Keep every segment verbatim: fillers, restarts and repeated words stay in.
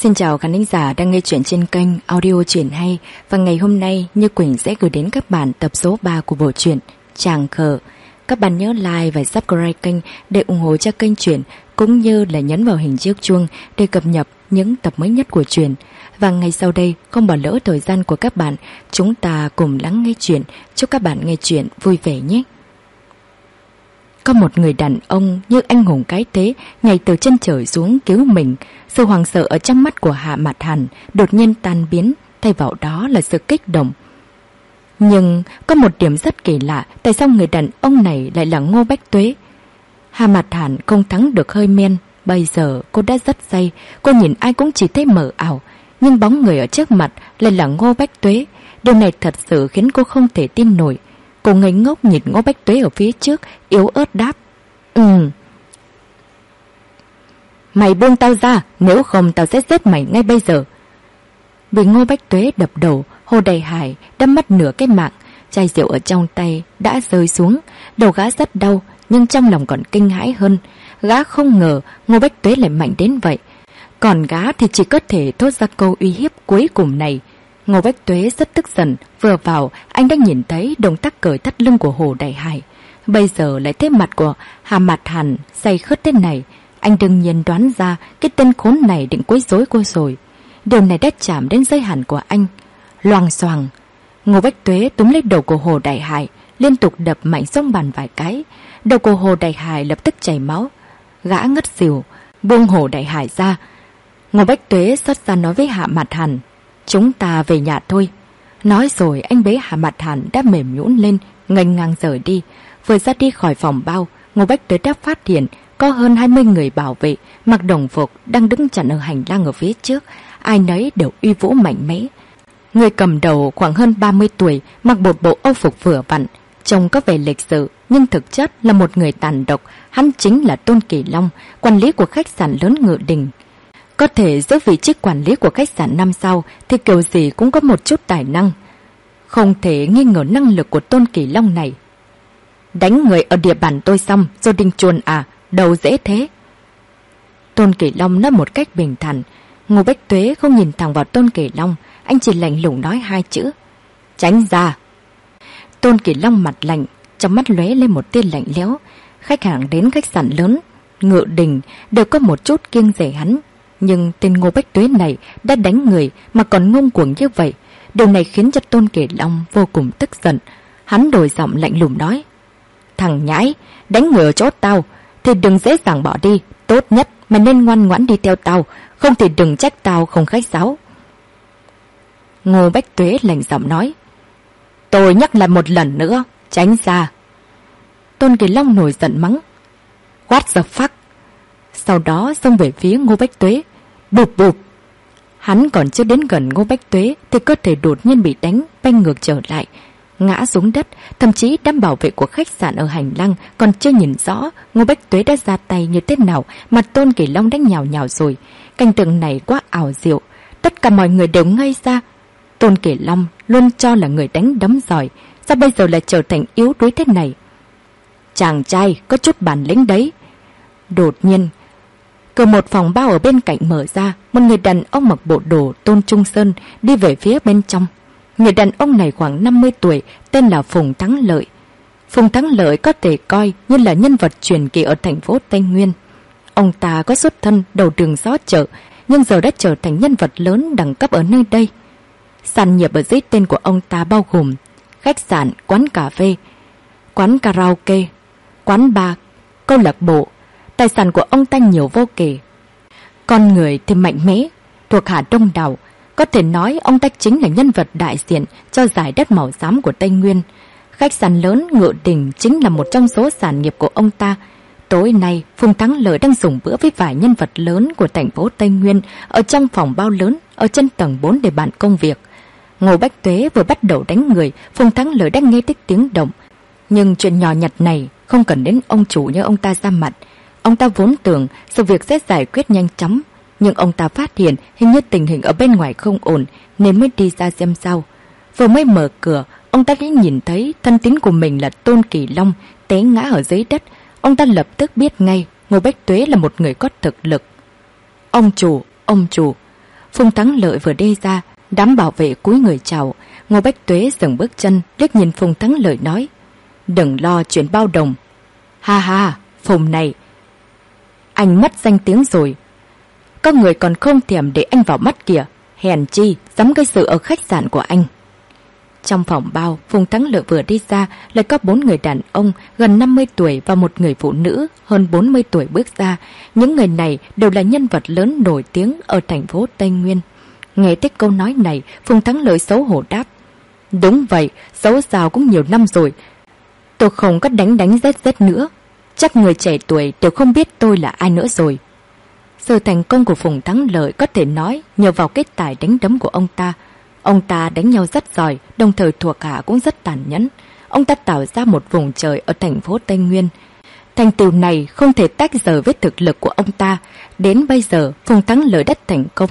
Xin chào khán thính giả đang nghe chuyện trên kênh Audio Truyện Hay. Và ngày hôm nay Như Quỳnh sẽ gửi đến các bạn tập số ba của bộ truyện Tràng Khờ. Các bạn nhớ like và subscribe kênh để ủng hộ cho kênh truyện, cũng như là nhấn vào hình chiếc chuông để cập nhật những tập mới nhất của truyện. Và ngay sau đây, không bỏ lỡ thời gian của các bạn, chúng ta cùng lắng nghe truyện. Chúc các bạn nghe truyện vui vẻ nhé. Có một người đàn ông như anh hùng cái thế nhảy từ chân trời xuống cứu mình. Sự hoảng sợ ở trong mắt của Hạ Mạt Hàn đột nhiên tan biến, thay vào đó là sự kích động. Nhưng có một điểm rất kỳ lạ, tại sao người đàn ông này lại là Ngô Bách Tuế? Hạ Mạt Hàn không thắng được hơi men. Bây giờ cô đã rất say, cô nhìn ai cũng chỉ thấy mờ ảo, nhưng bóng người ở trước mặt lại là Ngô Bách Tuế. Điều này thật sự khiến cô không thể tin nổi. Cô ngây ngốc nhìn Ngô Bách Tuế ở phía trước, yếu ớt đáp: Ừ. Mày buông tao ra, nếu không tao sẽ giết mày ngay bây giờ. Bị Ngô Bách Tuế đập đầu, Hồ Đại Hải đã mất nửa cái mạng. Chai rượu ở trong tay đã rơi xuống. Đầu gã rất đau, nhưng trong lòng còn kinh hãi hơn. Gã không ngờ Ngô Bách Tuế lại mạnh đến vậy. Còn gã thì chỉ có thể thốt ra câu uy hiếp cuối cùng này. Ngô Bách Tuế rất tức giận. Vừa vào, anh đã nhìn thấy động tác cởi thắt lưng của Hồ Đại Hải. Bây giờ lại thấy mặt của Hạ Mạt Hàn say khướt thế này. Anh đương nhiên đoán ra cái tên khốn này định quấy rối cô rồi. Điều này đã chạm đến giới hạn của anh. Loang xoàng, Ngô Bách Tuế túm lấy đầu của Hồ Đại Hải, liên tục đập mạnh xuống bàn vài cái. Đầu của Hồ Đại Hải lập tức chảy máu. Gã ngất xỉu, buông Hồ Đại Hải ra. Ngô Bách Tuế xót xa nói với Hạ Mạt Hàn: Chúng ta về nhà thôi. Nói rồi anh bế Hạ Mạt Hàn đã mềm nhũn lên, nghênh ngang rời đi. Vừa ra đi khỏi phòng bao, Ngô Bách Tuế đã phát hiện có hơn hai mươi người bảo vệ mặc đồng phục đang đứng chặn ở hành lang ở phía trước. Ai nấy đều uy vũ mạnh mẽ. Người cầm đầu khoảng hơn ba mươi tuổi, mặc một bộ âu phục vừa vặn, trông có vẻ lịch sự nhưng thực chất là một người tàn độc. Hắn chính là Tôn Kỳ Long, quản lý của khách sạn lớn Ngự Đình. Có thể giữ vị trí quản lý của khách sạn năm sao thì kiểu gì cũng có một chút tài năng. Không thể nghi ngờ năng lực của Tôn Kỳ Long này. Đánh người ở địa bàn tôi xong rồi định chuồn à? Đâu dễ thế. Tôn Kỳ Long nói một cách bình thản. Ngô Bách Tuế không nhìn thẳng vào Tôn Kỳ Long, anh chỉ lạnh lùng nói hai chữ: Tránh ra. Tôn Kỳ Long mặt lạnh, trong mắt lóe lên một tia lạnh lẽo. Khách hàng đến khách sạn lớn Ngự Đình đều có một chút kiêng dè hắn, nhưng tên Ngô Bách Tuế này đã đánh người mà còn ngông cuồng như vậy. Điều này khiến cho Tôn Kỳ Long vô cùng tức giận. Hắn đổi giọng lạnh lùng nói: Thằng nhãi, đánh người ở chỗ tao thì đừng dễ dàng bỏ đi. Tốt nhất mày nên ngoan ngoãn đi theo tao, không thì đừng trách tao không khách sáo. Ngô Bách Tuế lạnh giọng nói: Tôi nhắc lại một lần nữa, tránh ra. Tôn Kỳ Long nổi giận mắng: What the fuck. Sau đó xông về phía Ngô Bách Tuế. Bụp bụp. Hắn còn chưa đến gần Ngô Bách Tuế thì cơ thể đột nhiên bị đánh bay ngược trở lại, ngã xuống đất. Thậm chí đám bảo vệ của khách sạn ở hành lang còn chưa nhìn rõ Ngô Bách Tuế đã ra tay như thế nào mà Tôn Kỳ Long đã nhào nhào rồi. Cảnh tượng này quá ảo diệu, tất cả mọi người đều ngây ra. Tôn Kỳ Long luôn cho là người đánh đấm giỏi, sao bây giờ lại trở thành yếu đuối thế này? Chàng trai có chút bản lĩnh đấy. Đột nhiên, cửa một phòng bao ở bên cạnh mở ra, một người đàn ông mặc bộ đồ Tôn Trung Sơn đi về phía bên trong. Người đàn ông này khoảng năm mươi tuổi, tên là Phùng Thắng Lợi. Phùng Thắng Lợi có thể coi như là nhân vật truyền kỳ ở thành phố Tây Nguyên. Ông ta có xuất thân đầu đường xó chợ, nhưng giờ đã trở thành nhân vật lớn đẳng cấp ở nơi đây. Sản nghiệp ở dưới tên của ông ta bao gồm khách sạn, quán cà phê, quán karaoke, quán bar, câu lạc bộ. Tài sản của ông ta nhiều vô kể. Con người thì mạnh mẽ, thuộc hạ đông đảo. Có thể nói ông ta chính là nhân vật đại diện cho giải đất màu xám của Tây Nguyên. Khách sạn lớn Ngự Đình chính là một trong số sản nghiệp của ông ta. Tối nay, Phùng Thắng Lợi đang dùng bữa với vài nhân vật lớn của thành phố Tây Nguyên ở trong phòng bao lớn ở trên tầng bốn để bàn công việc. Ngô Bách Tuế vừa bắt đầu đánh người, Phùng Thắng Lợi đã nghe thấy tiếng động. Nhưng chuyện nhỏ nhặt này không cần đến ông chủ như ông ta ra mặt. Ông ta vốn tưởng sự việc sẽ giải quyết nhanh chóng, nhưng ông ta phát hiện hình như tình hình ở bên ngoài không ổn nên mới đi ra xem sao. Vừa mới mở cửa, ông ta đã nhìn thấy thân tín của mình là Tôn Kỳ Long té ngã ở dưới đất. Ông ta lập tức biết ngay Ngô Bách Tuế là một người có thực lực. Ông chủ, ông chủ, Phùng Thắng Lợi vừa đi ra, đám bảo vệ cúi người chào. Ngô Bách Tuế dừng bước chân, liếc nhìn Phùng Thắng Lợi nói: "Đừng lo chuyện bao đồng." "Ha ha, Phùng này, anh mất danh tiếng rồi. Có người còn không thèm để anh vào mắt kìa. Hèn chi, dám gây sự ở khách sạn của anh." Trong phòng bao, Phùng Thắng Lợi vừa đi ra, lại có bốn người đàn ông gần năm mươi tuổi và một người phụ nữ hơn bốn mươi tuổi bước ra. Những người này đều là nhân vật lớn nổi tiếng ở thành phố Tây Nguyên. Nghe thấy câu nói này, Phùng Thắng Lợi xấu hổ đáp: "Đúng vậy, dẫu sao cũng nhiều năm rồi. Tôi không có đánh đánh rết rết nữa. Chắc người trẻ tuổi đều không biết tôi là ai nữa rồi." Sự thành công của Phùng Thắng Lợi có thể nói nhờ vào cái tài đánh đấm của ông ta. Ông ta đánh nhau rất giỏi, đồng thời thuộc hạ cũng rất tàn nhẫn. Ông ta tạo ra một vùng trời ở thành phố Tây Nguyên. Thành tựu này không thể tách rời với thực lực của ông ta. Đến bây giờ, Phùng Thắng Lợi đã thành công.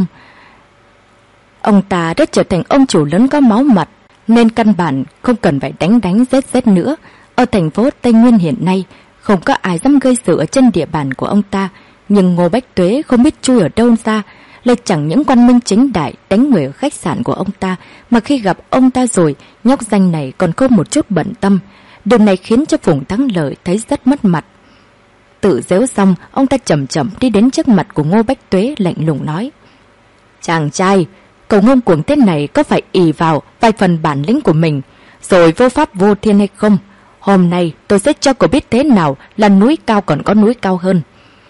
Ông ta đã trở thành ông chủ lớn có máu mặt, nên căn bản không cần phải đánh đánh rết rết nữa. Ở thành phố Tây Nguyên hiện nay, không có ai dám gây sự ở trên địa bàn của ông ta. Nhưng Ngô Bách Tuế không biết chui ở đâu ra, lại chẳng những quan minh chính đại đánh người ở khách sạn của ông ta, mà khi gặp ông ta rồi, nhóc danh này còn không một chút bận tâm. Điều này khiến cho Phùng Thắng Lợi thấy rất mất mặt. Tự giễu xong, ông ta chậm chậm đi đến trước mặt của Ngô Bách Tuế, lạnh lùng nói: "Chàng trai, cậu ngông cuồng thế này có phải ỷ vào vài phần bản lĩnh của mình rồi vô pháp vô thiên hay không? Hôm nay tôi sẽ cho cậu biết thế nào là núi cao còn có núi cao hơn."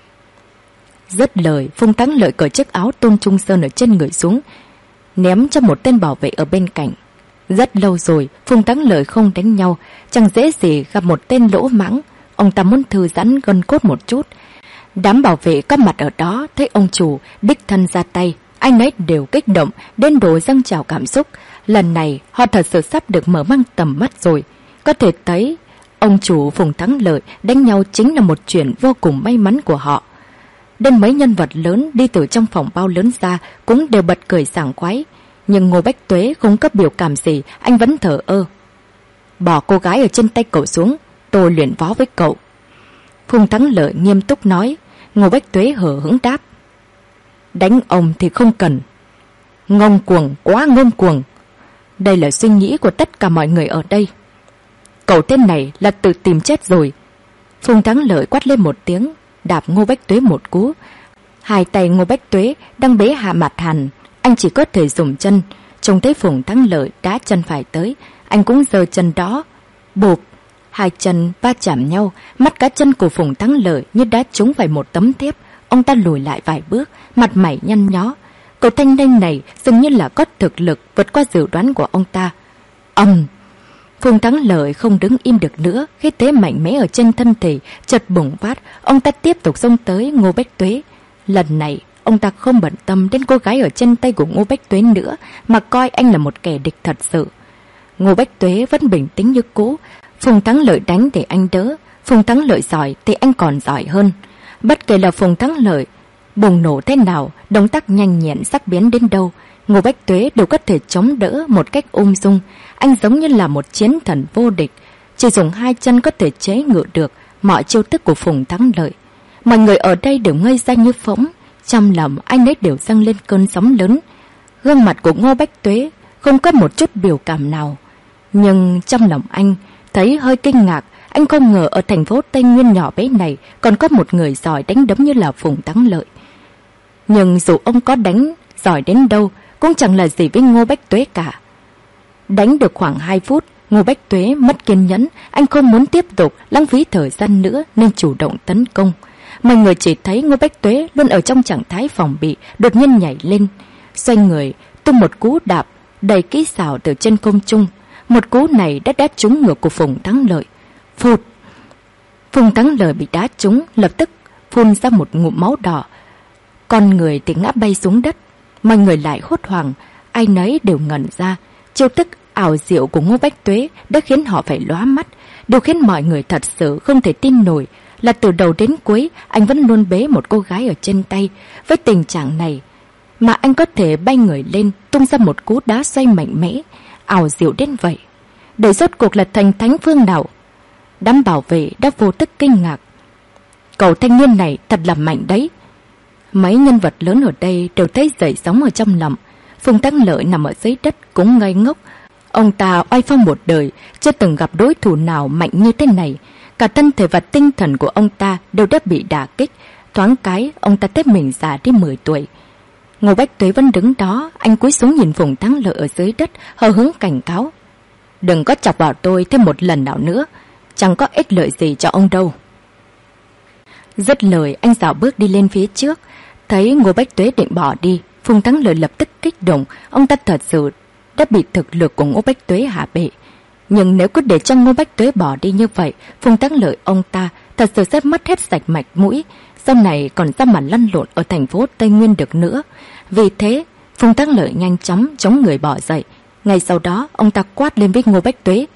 Dứt lời, Phùng Thắng Lợi cởi chiếc áo Tôn Trung Sơn ở trên người xuống, ném cho một tên bảo vệ ở bên cạnh. Rất lâu rồi, Phùng Thắng Lợi không đánh nhau, chẳng dễ gì gặp một tên lỗ mãng. Ông ta muốn thư giãn gân cốt một chút. Đám bảo vệ có mặt ở đó thấy ông chủ đích thân ra tay, ai nấy đều kích động đến độ dâng trào cảm xúc. Lần này họ thật sự sắp được mở mang tầm mắt rồi. Có thể thấy ông chủ Phùng Thắng Lợi đánh nhau chính là một chuyện vô cùng may mắn của họ. Đến mấy nhân vật lớn đi từ trong phòng bao lớn ra cũng đều bật cười sảng khoái. Nhưng Ngô Bách Tuế không có biểu cảm gì, anh vẫn thờ ơ. "Bỏ cô gái ở trên tay cậu xuống, tôi luyện võ với cậu." Phùng Thắng Lợi nghiêm túc nói. Ngô Bách Tuế hờ hững đáp: "Đánh ông thì không cần." "Ngông cuồng, quá ngông cuồng." Đây là suy nghĩ của tất cả mọi người ở đây. "Cậu tên này là tự tìm chết rồi." Phùng Thắng Lợi quát lên một tiếng, đạp Ngô Bách Tuế một cú. Hai tay Ngô Bách Tuế đang bế hạ mặt Hàn, anh chỉ có thể dùng chân. Trông thấy Phùng Thắng Lợi đá chân phải tới, anh cũng giơ chân đó. Bụp, hai chân va chạm nhau, mắt cá chân của Phùng Thắng Lợi như đá trúng phải một tấm thép. Ông ta lùi lại vài bước, mặt mày nhăn nhó. Cậu thanh niên này dường như là có thực lực vượt qua dự đoán của ông ta. Ầm! Phùng Thắng Lợi không đứng im được nữa, khí thế mạnh mẽ ở trên thân thể chợt bùng phát. Ông ta tiếp tục xông tới Ngô Bách Tuế. Lần này ông ta không bận tâm đến cô gái ở trên tay của Ngô Bách Tuế nữa, mà coi anh là một kẻ địch thật sự. Ngô Bách Tuế vẫn bình tĩnh như cũ. Phùng Thắng Lợi đánh để anh đỡ, Phùng Thắng Lợi giỏi thì anh còn giỏi hơn. Bất kể là Phùng Thắng Lợi bùng nổ thế nào, động tác nhanh nhẹn sắc bén đến đâu, Ngô Bách Tuế đều có thể chống đỡ một cách ung dung. Anh giống như là một chiến thần vô địch, chỉ dùng hai chân có thể chế ngự được mọi chiêu thức của Phùng Thắng Lợi. Mọi người ở đây đều ngây ra như phỗng, trong lòng anh ấy đều dâng lên cơn sóng lớn. Gương mặt của Ngô Bách Tuế không có một chút biểu cảm nào, nhưng trong lòng anh thấy hơi kinh ngạc. Anh không ngờ ở thành phố Tây Nguyên nhỏ bé này còn có một người giỏi đánh đấm như là Phùng Thắng Lợi. Nhưng dù ông có đánh giỏi đến đâu cũng chẳng là gì với Ngô Bách Tuế cả. Đánh được khoảng hai phút, Ngô Bách Tuế mất kiên nhẫn, anh không muốn tiếp tục lãng phí thời gian nữa nên chủ động tấn công. Mọi người chỉ thấy Ngô Bách Tuế luôn ở trong trạng thái phòng bị, đột nhiên nhảy lên, xoay người, tung một cú đạp đầy kỹ xảo từ trên không trung. Một cú này đã đá trúng ngực của Phùng Thắng Lợi. Phụt! Phùng Thắng Lợi bị đá trúng, lập tức phun ra một ngụm máu đỏ. Con người thì ngã bay xuống đất. Mọi người lại hốt hoảng, ai nấy đều ngẩn ra. Chiêu thức ảo diệu của Ngô Bách Tuế đã khiến họ phải lóa mắt. Điều khiến mọi người thật sự không thể tin nổi là từ đầu đến cuối anh vẫn luôn bế một cô gái ở trên tay. Với tình trạng này mà anh có thể bay người lên, tung ra một cú đá xoay mạnh mẽ, ảo diệu đến vậy. Để rốt cuộc là thành thánh phương nào? Đám bảo vệ đã vô thức kinh ngạc. Cậu thanh niên này thật là mạnh đấy. Mấy nhân vật lớn ở đây đều thấy dậy sóng ở trong lòng. Phùng Thắng Lợi nằm ở dưới đất cũng ngây ngốc. Ông ta oai phong một đời, chưa từng gặp đối thủ nào mạnh như thế này. Cả thân thể và tinh thần của ông ta đều đã bị đả kích. Thoáng cái, ông ta thấy mình già đi mười tuổi. Ngô Bách Tuế vẫn đứng đó, anh cúi xuống nhìn Phùng Thắng Lợi ở dưới đất, hờ hững cảnh cáo. Đừng có chọc vào tôi thêm một lần nào nữa, chẳng có ích lợi gì cho ông đâu. Dứt lời, anh dạo bước đi lên phía trước. Thấy Ngô Bách Tuế định bỏ đi, Phùng Thắng Lợi lập tức kích động. Ông ta thật sự đã bị thực lực của Ngô Bách Tuế hạ bệ. Nhưng nếu cứ để cho Ngô Bách Tuế bỏ đi như vậy, Phùng Thắng Lợi ông ta thật sự sẽ mất hết sạch mạch mũi, sau này còn ra mà lăn lộn ở thành phố Tây Nguyên được nữa. Vì thế, Phùng Thắng Lợi nhanh chóng chống người bỏ dậy. Ngay sau đó, ông ta quát lên với Ngô Bách Tuế.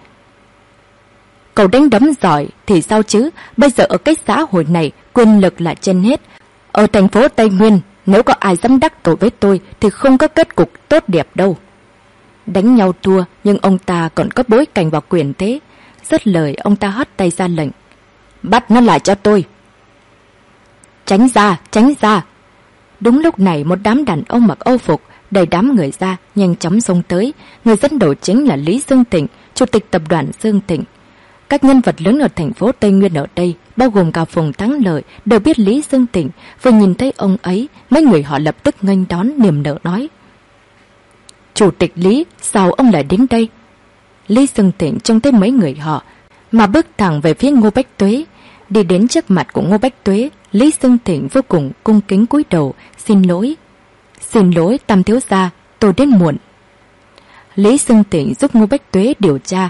Cậu đánh đấm giỏi thì sao chứ, bây giờ ở cái xã hội này quyền lực là trên hết. Ở thành phố Tây Nguyên, nếu có ai dám đắc tội với tôi thì không có kết cục tốt đẹp đâu. Đánh nhau thua, nhưng ông ta còn có bối cảnh và quyền thế. Dứt lời, ông ta hất tay ra lệnh. Bắt nó lại cho tôi. Tránh ra, tránh ra. Đúng lúc này, một đám đàn ông mặc âu phục đẩy đám người ra, nhanh chóng xông tới. Người dẫn đầu chính là Lý Dương Tịnh, chủ tịch tập đoàn Dương Tịnh. Các nhân vật lớn ở thành phố Tây Nguyên ở đây, bao gồm cả Phùng Thắng Lợi, đều biết Lý Dương Tịnh. Vừa nhìn thấy ông ấy, mấy người họ lập tức nghênh đón niềm nở nói. Chủ tịch Lý, sao ông lại đến đây? Lý Dương Tịnh trông thấy mấy người họ, mà bước thẳng về phía Ngô Bách Tuế. Đi đến trước mặt của Ngô Bách Tuế, Lý Dương Tịnh vô cùng cung kính cúi đầu, xin lỗi. Xin lỗi Tam thiếu gia, tôi đến muộn. Lý Dương Tịnh giúp Ngô Bách Tuế điều tra.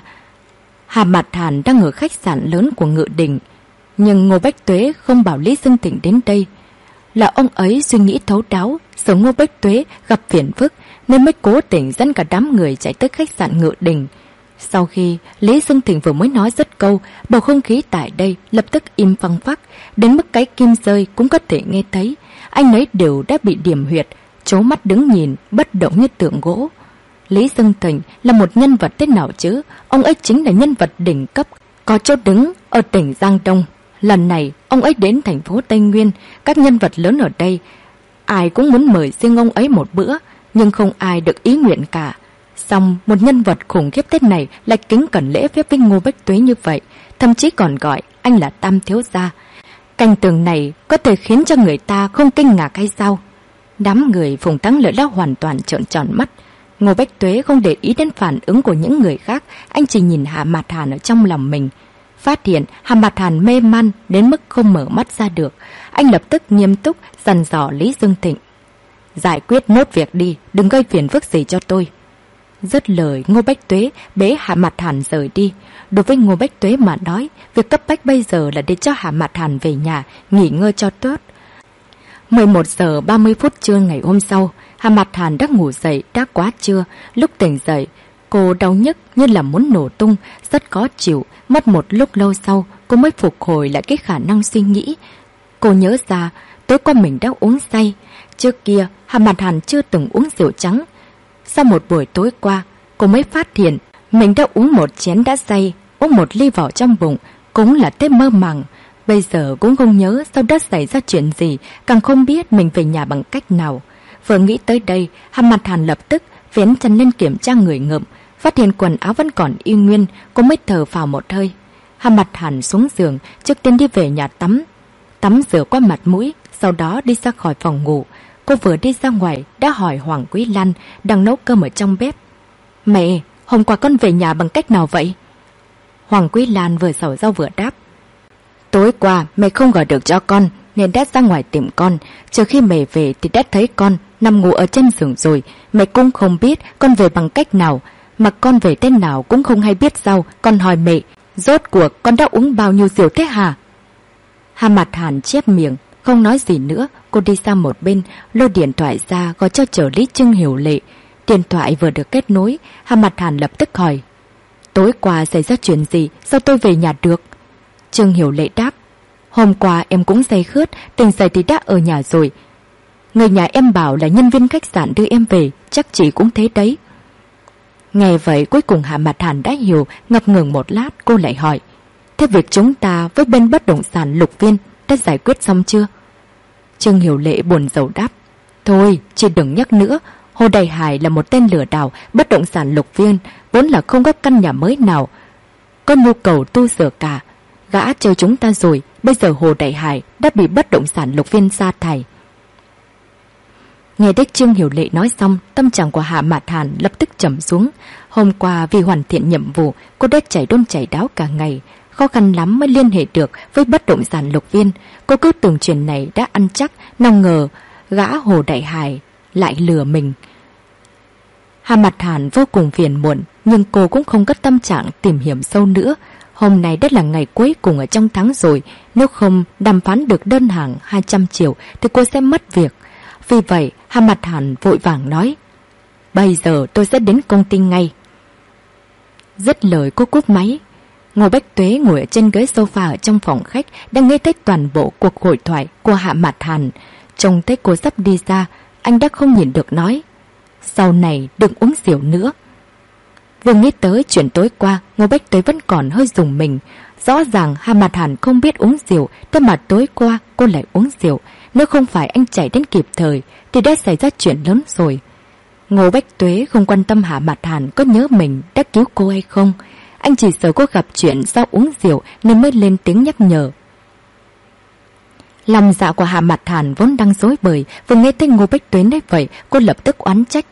Hà Mạt Hàn đang ở khách sạn lớn của Ngự Đình, nhưng Ngô Bách Tuế không bảo Lý Dương Tịnh đến đây. Là ông ấy suy nghĩ thấu đáo, sợ Ngô Bách Tuế gặp phiền phức nên mới cố tình dẫn cả đám người chạy tới khách sạn Ngự Đình. Sau khi Lý Dương Tịnh vừa mới nói dứt câu, bầu không khí tại đây lập tức im phăng phắc, đến mức cái kim rơi cũng có thể nghe thấy. Anh ấy đều đã bị điểm huyệt, trố mắt đứng nhìn, bất động như tượng gỗ. Lý Dương Tịnh là một nhân vật thế nào chứ? Ông ấy chính là nhân vật đỉnh cấp, có chỗ đứng ở tỉnh Giang Đông. Lần này, ông ấy đến thành phố Tây Nguyên, các nhân vật lớn ở đây, ai cũng muốn mời riêng ông ấy một bữa, nhưng không ai được ý nguyện cả. Xong, một nhân vật khủng khiếp thế này lại kính cẩn lễ phép với Ngô Bách Tuế như vậy, thậm chí còn gọi anh là Tam thiếu gia. Cảnh tượng này có thể khiến cho người ta không kinh ngạc hay sao? Đám người Phùng Thắng Lợi đã hoàn toàn trợn tròn mắt. Ngô Bách Tuế không để ý đến phản ứng của những người khác, anh chỉ nhìn Hạ Mạt Hàn ở trong lòng mình. Phát hiện Hạ Mạt Hàn mê man đến mức không mở mắt ra được, anh lập tức nghiêm túc dặn dò Lý Dương Tịnh. Giải quyết nốt việc đi, đừng gây phiền phức gì cho tôi. Dứt lời, Ngô Bách Tuế bế Hạ Mạt Hàn rời đi. Đối với Ngô Bách Tuế mà nói, việc cấp bách bây giờ là để cho Hạ Mạt Hàn về nhà nghỉ ngơi cho tốt. mười một giờ ba mươi phút trưa ngày hôm sau, Hạ Mạt Hàn đã ngủ dậy đã quá trưa. Lúc tỉnh dậy, cô đau nhức như là muốn nổ tung, rất khó chịu. Mất một lúc lâu sau, cô mới phục hồi lại cái khả năng suy nghĩ. Cô nhớ ra, tối qua mình đã uống say. Trước kia, Hạ Mạt Hàn chưa từng uống rượu trắng. Sau một buổi tối qua, cô mới phát hiện mình đã uống một chén đã say, uống một ly vào trong bụng, cũng là thế mơ màng. Bây giờ cũng không nhớ sau đó xảy ra chuyện gì, càng không biết mình về nhà bằng cách nào. Vừa nghĩ tới đây, Hạ Mạt Hàn lập tức vén chân lên kiểm tra người ngợm, phát hiện quần áo vẫn còn y nguyên, cô mới thở phào một hơi. Hạ Mạt Hàn xuống giường, trước tiên đi về nhà tắm. Tắm rửa qua mặt mũi, sau đó đi ra khỏi phòng ngủ. Cô vừa đi ra ngoài đã hỏi Hoàng Quý Lan đang nấu cơm ở trong bếp. Mẹ, hôm qua con về nhà bằng cách nào vậy? Hoàng Quý Lan vừa xào rau vừa đáp. Tối qua mẹ không gọi được cho con nên đã ra ngoài tìm con. Chờ khi mẹ về thì đã thấy con nằm ngủ ở trên giường rồi. Mẹ cũng không biết con về bằng cách nào, mà con về tên nào cũng không hay biết sao. Con hỏi mẹ, rốt cuộc con đã uống bao nhiêu rượu thế hả? Hạ Mạt Hàn chép miệng, không nói gì nữa. Cô đi sang một bên, lôi điện thoại ra gọi cho trợ lý Trương Hiểu Lệ. Điện thoại vừa được kết nối, Hạ Mạt Hàn lập tức hỏi. Tối qua xảy ra chuyện gì, sao tôi về nhà được? Trương Hiểu Lệ đáp. Hôm qua em cũng say khướt, tỉnh dậy thì đã ở nhà rồi. Người nhà em bảo là nhân viên khách sạn đưa em về, chắc chị cũng thế đấy. Nghe vậy cuối cùng Hạ Mạt Hàn đã hiểu, ngập ngừng một lát cô lại hỏi. Thế việc chúng ta với bên bất động sản Lục Viên đã giải quyết xong chưa? Trương Hiểu Lệ buồn rầu đáp. Thôi, chị đừng nhắc nữa. Hồ Đại Hải là một tên lừa đảo, bất động sản lục viên, vốn là không có căn nhà mới nào có nhu cầu tu sửa cả. Gã chơi chúng ta rồi, bây giờ Hồ Đại Hải đã bị bất động sản lục viên sa thải. Nghe Đích Trương Hiểu Lệ nói xong, tâm trạng của Hạ Mạt Hàn lập tức trầm xuống. Hôm qua vì hoàn thiện nhiệm vụ, cô đã chảy đôn chảy đáo cả ngày, khó khăn lắm mới liên hệ được với bất động sản lục viên. Cô cứ tưởng chuyện này đã ăn chắc, nào ngờ gã Hồ Đại Hải lại lừa mình. Hạ Mạt Hàn vô cùng phiền muộn, nhưng cô cũng không có tâm trạng tìm hiểu sâu nữa. Hôm nay đã là ngày cuối cùng ở trong tháng rồi, nếu không đàm phán được đơn hàng hai trăm triệu thì cô sẽ mất việc. Vì vậy, Hạ Mạt Hàn vội vàng nói, bây giờ tôi sẽ đến công ty ngay. Dứt lời cô cúp máy. Ngô Bách Tuế ngồi ở trên ghế sofa ở trong phòng khách, đang nghe thấy toàn bộ cuộc hội thoại của Hạ Mạt Hàn. Trông thấy cô sắp đi ra, anh đã không nhìn được nói, sau này đừng uống rượu nữa. Vừa nghĩ tới chuyện tối qua, Ngô Bách Tuế vẫn còn hơi rùng mình. Rõ ràng Hạ Mạt Hàn không biết uống rượu, thế mà tối qua cô lại uống rượu. Nếu không phải anh chạy đến kịp thời thì đã xảy ra chuyện lớn rồi. Ngô Bách Tuế không quan tâm Hạ Mạt Hàn có nhớ mình đã cứu cô hay không. Anh chỉ sợ cô gặp chuyện do uống rượu nên mới lên tiếng nhắc nhở. Lòng dạ của Hạ Mạt Hàn vốn đang rối bời, vừa nghe thấy Ngô Bách Tuế nói vậy, cô lập tức oán trách.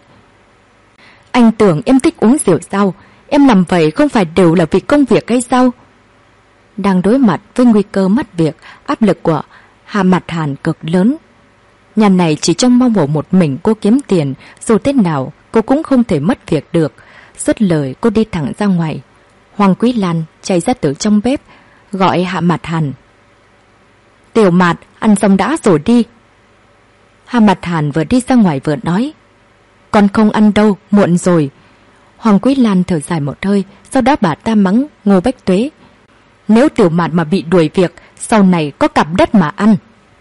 Anh tưởng em thích uống rượu sao? Em làm vậy không phải đều là vì công việc hay sao? Đang đối mặt với nguy cơ mất việc, áp lực của Hạ Mạt Hàn cực lớn. Nhà này chỉ trông mong vào một mình cô kiếm tiền, dù thế nào cô cũng không thể mất việc được. Dứt lời cô đi thẳng ra ngoài. Hoàng Quý Lan chạy ra từ trong bếp, gọi Hạ Mạt Hàn. Tiểu Mạt, ăn xong đã rồi đi. Hạ Mạt Hàn vừa đi ra ngoài vừa nói, con không ăn đâu, muộn rồi. Hoàng Quý Lan thở dài một hơi, sau đó bà ta mắng Ngô Bách Tuế. Nếu Tiểu Mạt mà bị đuổi việc, sau này có cặp đất mà ăn.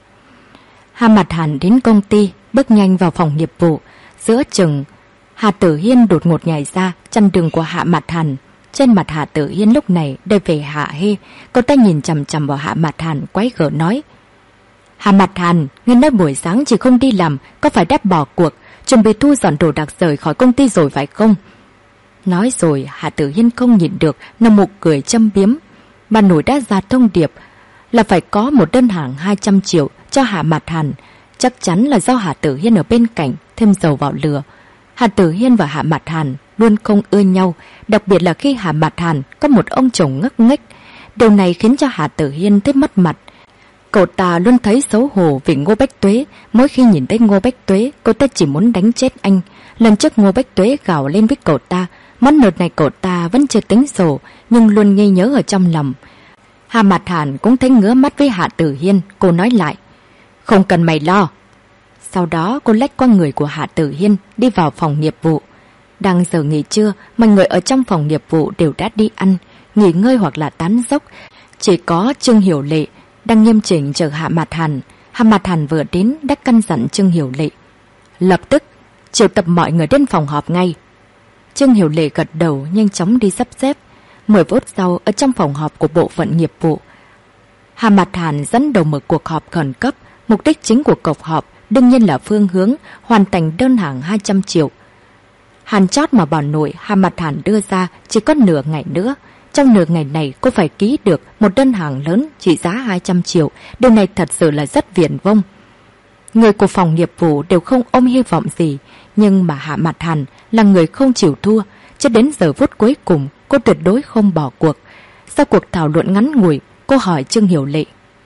Hạ Mạt Hàn đến công ty, bước nhanh vào phòng nghiệp vụ. Giữa chừng, Hà Tử Hiên đột ngột nhảy ra, chặn đường của Hạ Mạt Hàn. Trên mặt Hà Tử Hiên lúc này đầy vẻ hạ hê, cô ta nhìn chằm chằm vào Hạ Mạt Hàn quái gở nói. Hạ Mạt Hàn, ngươi nói buổi sáng chỉ không đi làm, có phải đáp bỏ cuộc, chuẩn bị thu dọn đồ đạc rời khỏi công ty rồi phải không? Nói rồi Hạ Tử Hiên không nhịn được, nở một cười châm biếm. Bà nội đã ra thông điệp là phải có một đơn hàng hai trăm triệu cho Hạ Mạt Hàn. Chắc chắn là do Hạ Tử Hiên ở bên cạnh thêm dầu vào lửa. Hạ Tử Hiên và Hạ Mạt Hàn luôn không ưa nhau, đặc biệt là khi Hạ Mạt Hàn có một ông chồng ngốc nghếch. Điều này khiến cho Hạ Tử Hiên thấy mất mặt. Cậu ta luôn thấy xấu hổ vì Ngô Bách Tuế. Mỗi khi nhìn thấy Ngô Bách Tuế, cậu ta chỉ muốn đánh chết anh. Lần trước Ngô Bách Tuế gào lên với cậu ta, món nợ này cậu ta vẫn chưa tính sổ, nhưng luôn ghi nhớ ở trong lòng. Hạ Mạt Hàn cũng thấy ngứa mắt với Hạ Tử Hiên, cô nói lại, không cần mày lo. Sau đó cô lách qua người của Hạ Tử Hiên, đi vào phòng nghiệp vụ. Đang giờ nghỉ trưa, mọi người ở trong phòng nghiệp vụ đều đã đi ăn, nghỉ ngơi hoặc là tán dốc. Chỉ có Trương Hiểu Lệ đang nghiêm chỉnh chờ Hạ Mạt Hàn. Hạ Mạt Hàn vừa đến đã căn dặn Trương Hiểu Lệ, lập tức triệu tập mọi người đến phòng họp ngay. Trương Hiểu Lệ gật đầu, nhanh chóng đi sắp xếp. Mười phút sau, ở trong phòng họp của bộ phận nghiệp vụ, Hạ Mạt Hàn dẫn đầu mở cuộc họp khẩn cấp. Mục đích chính của cuộc họp đương nhiên là phương hướng hoàn thành đơn hàng hai trăm triệu. Hàn chót mà bà nội Hạ Mạt Hàn đưa ra chỉ có nửa ngày nữa. Trong nửa ngày này cô phải ký được một đơn hàng lớn trị giá hai trăm triệu. Điều này thật sự là rất viển vông. Người của phòng nghiệp vụ đều không ôm hy vọng gì, nhưng mà Hạ Mạt Hàn là người không chịu thua. Cho đến giờ phút cuối cùng, cô tuyệt đối không bỏ cuộc. Sau cuộc thảo luận ngắn ngủi, cô hỏi Trương Hiểu Lệ,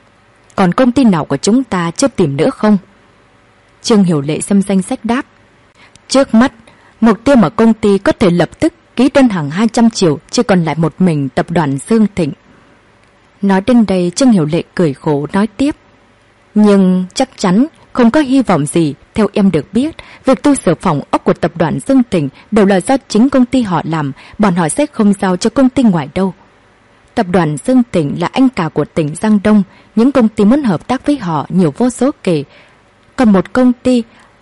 còn công ty nào của chúng ta chưa tìm nữa không? Trương Hiểu Lệ xem danh sách đáp, trước mắt, mục tiêu mà công ty có thể lập tức ký đơn hàng hai trăm triệu chỉ còn lại một mình tập đoàn Dương Thịnh. Nói đến đây, Trương Hiểu Lệ cười khổ nói tiếp, nhưng chắc chắn không có hy vọng gì. Theo em được biết, việc tu sửa phòng ốc của tập đoàn Dương Thịnh đều là do chính công ty họ làm, bọn họ sẽ không giao cho công ty ngoài đâu. Tập đoàn Dương Thịnh là anh cả của tỉnh Giang Đông, những công ty muốn hợp tác với họ nhiều vô số kể. Còn một công ty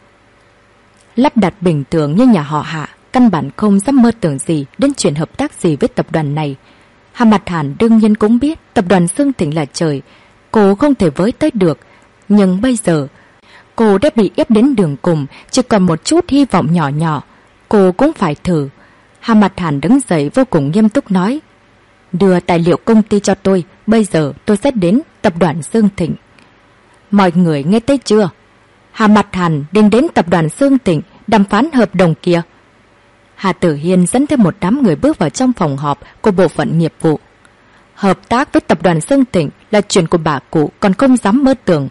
lắp đặt bình thường như nhà họ Hạ, căn bản không dám mơ tưởng gì đến chuyện hợp tác gì với tập đoàn này. Hạ Mạt Hàn đương nhiên cũng biết tập đoàn Dương Thịnh là trời, cô không thể với tới được. Nhưng bây giờ Cô đã bị ép đến đường cùng, chỉ còn một chút hy vọng nhỏ nhỏ. Cô cũng phải thử. Hà Mặt Hàn đứng dậy vô cùng nghiêm túc nói. Đưa tài liệu công ty cho tôi, bây giờ tôi sẽ đến tập đoàn Dương Thịnh. Mọi người nghe thấy chưa? Hà Mặt Hàn định đến tập đoàn Dương Thịnh đàm phán hợp đồng kia. Hà Tử Hiên dẫn thêm một đám người bước vào trong phòng họp của bộ phận nghiệp vụ. Hợp tác với tập đoàn Dương Thịnh là chuyện của bà cụ, còn không dám mơ tưởng.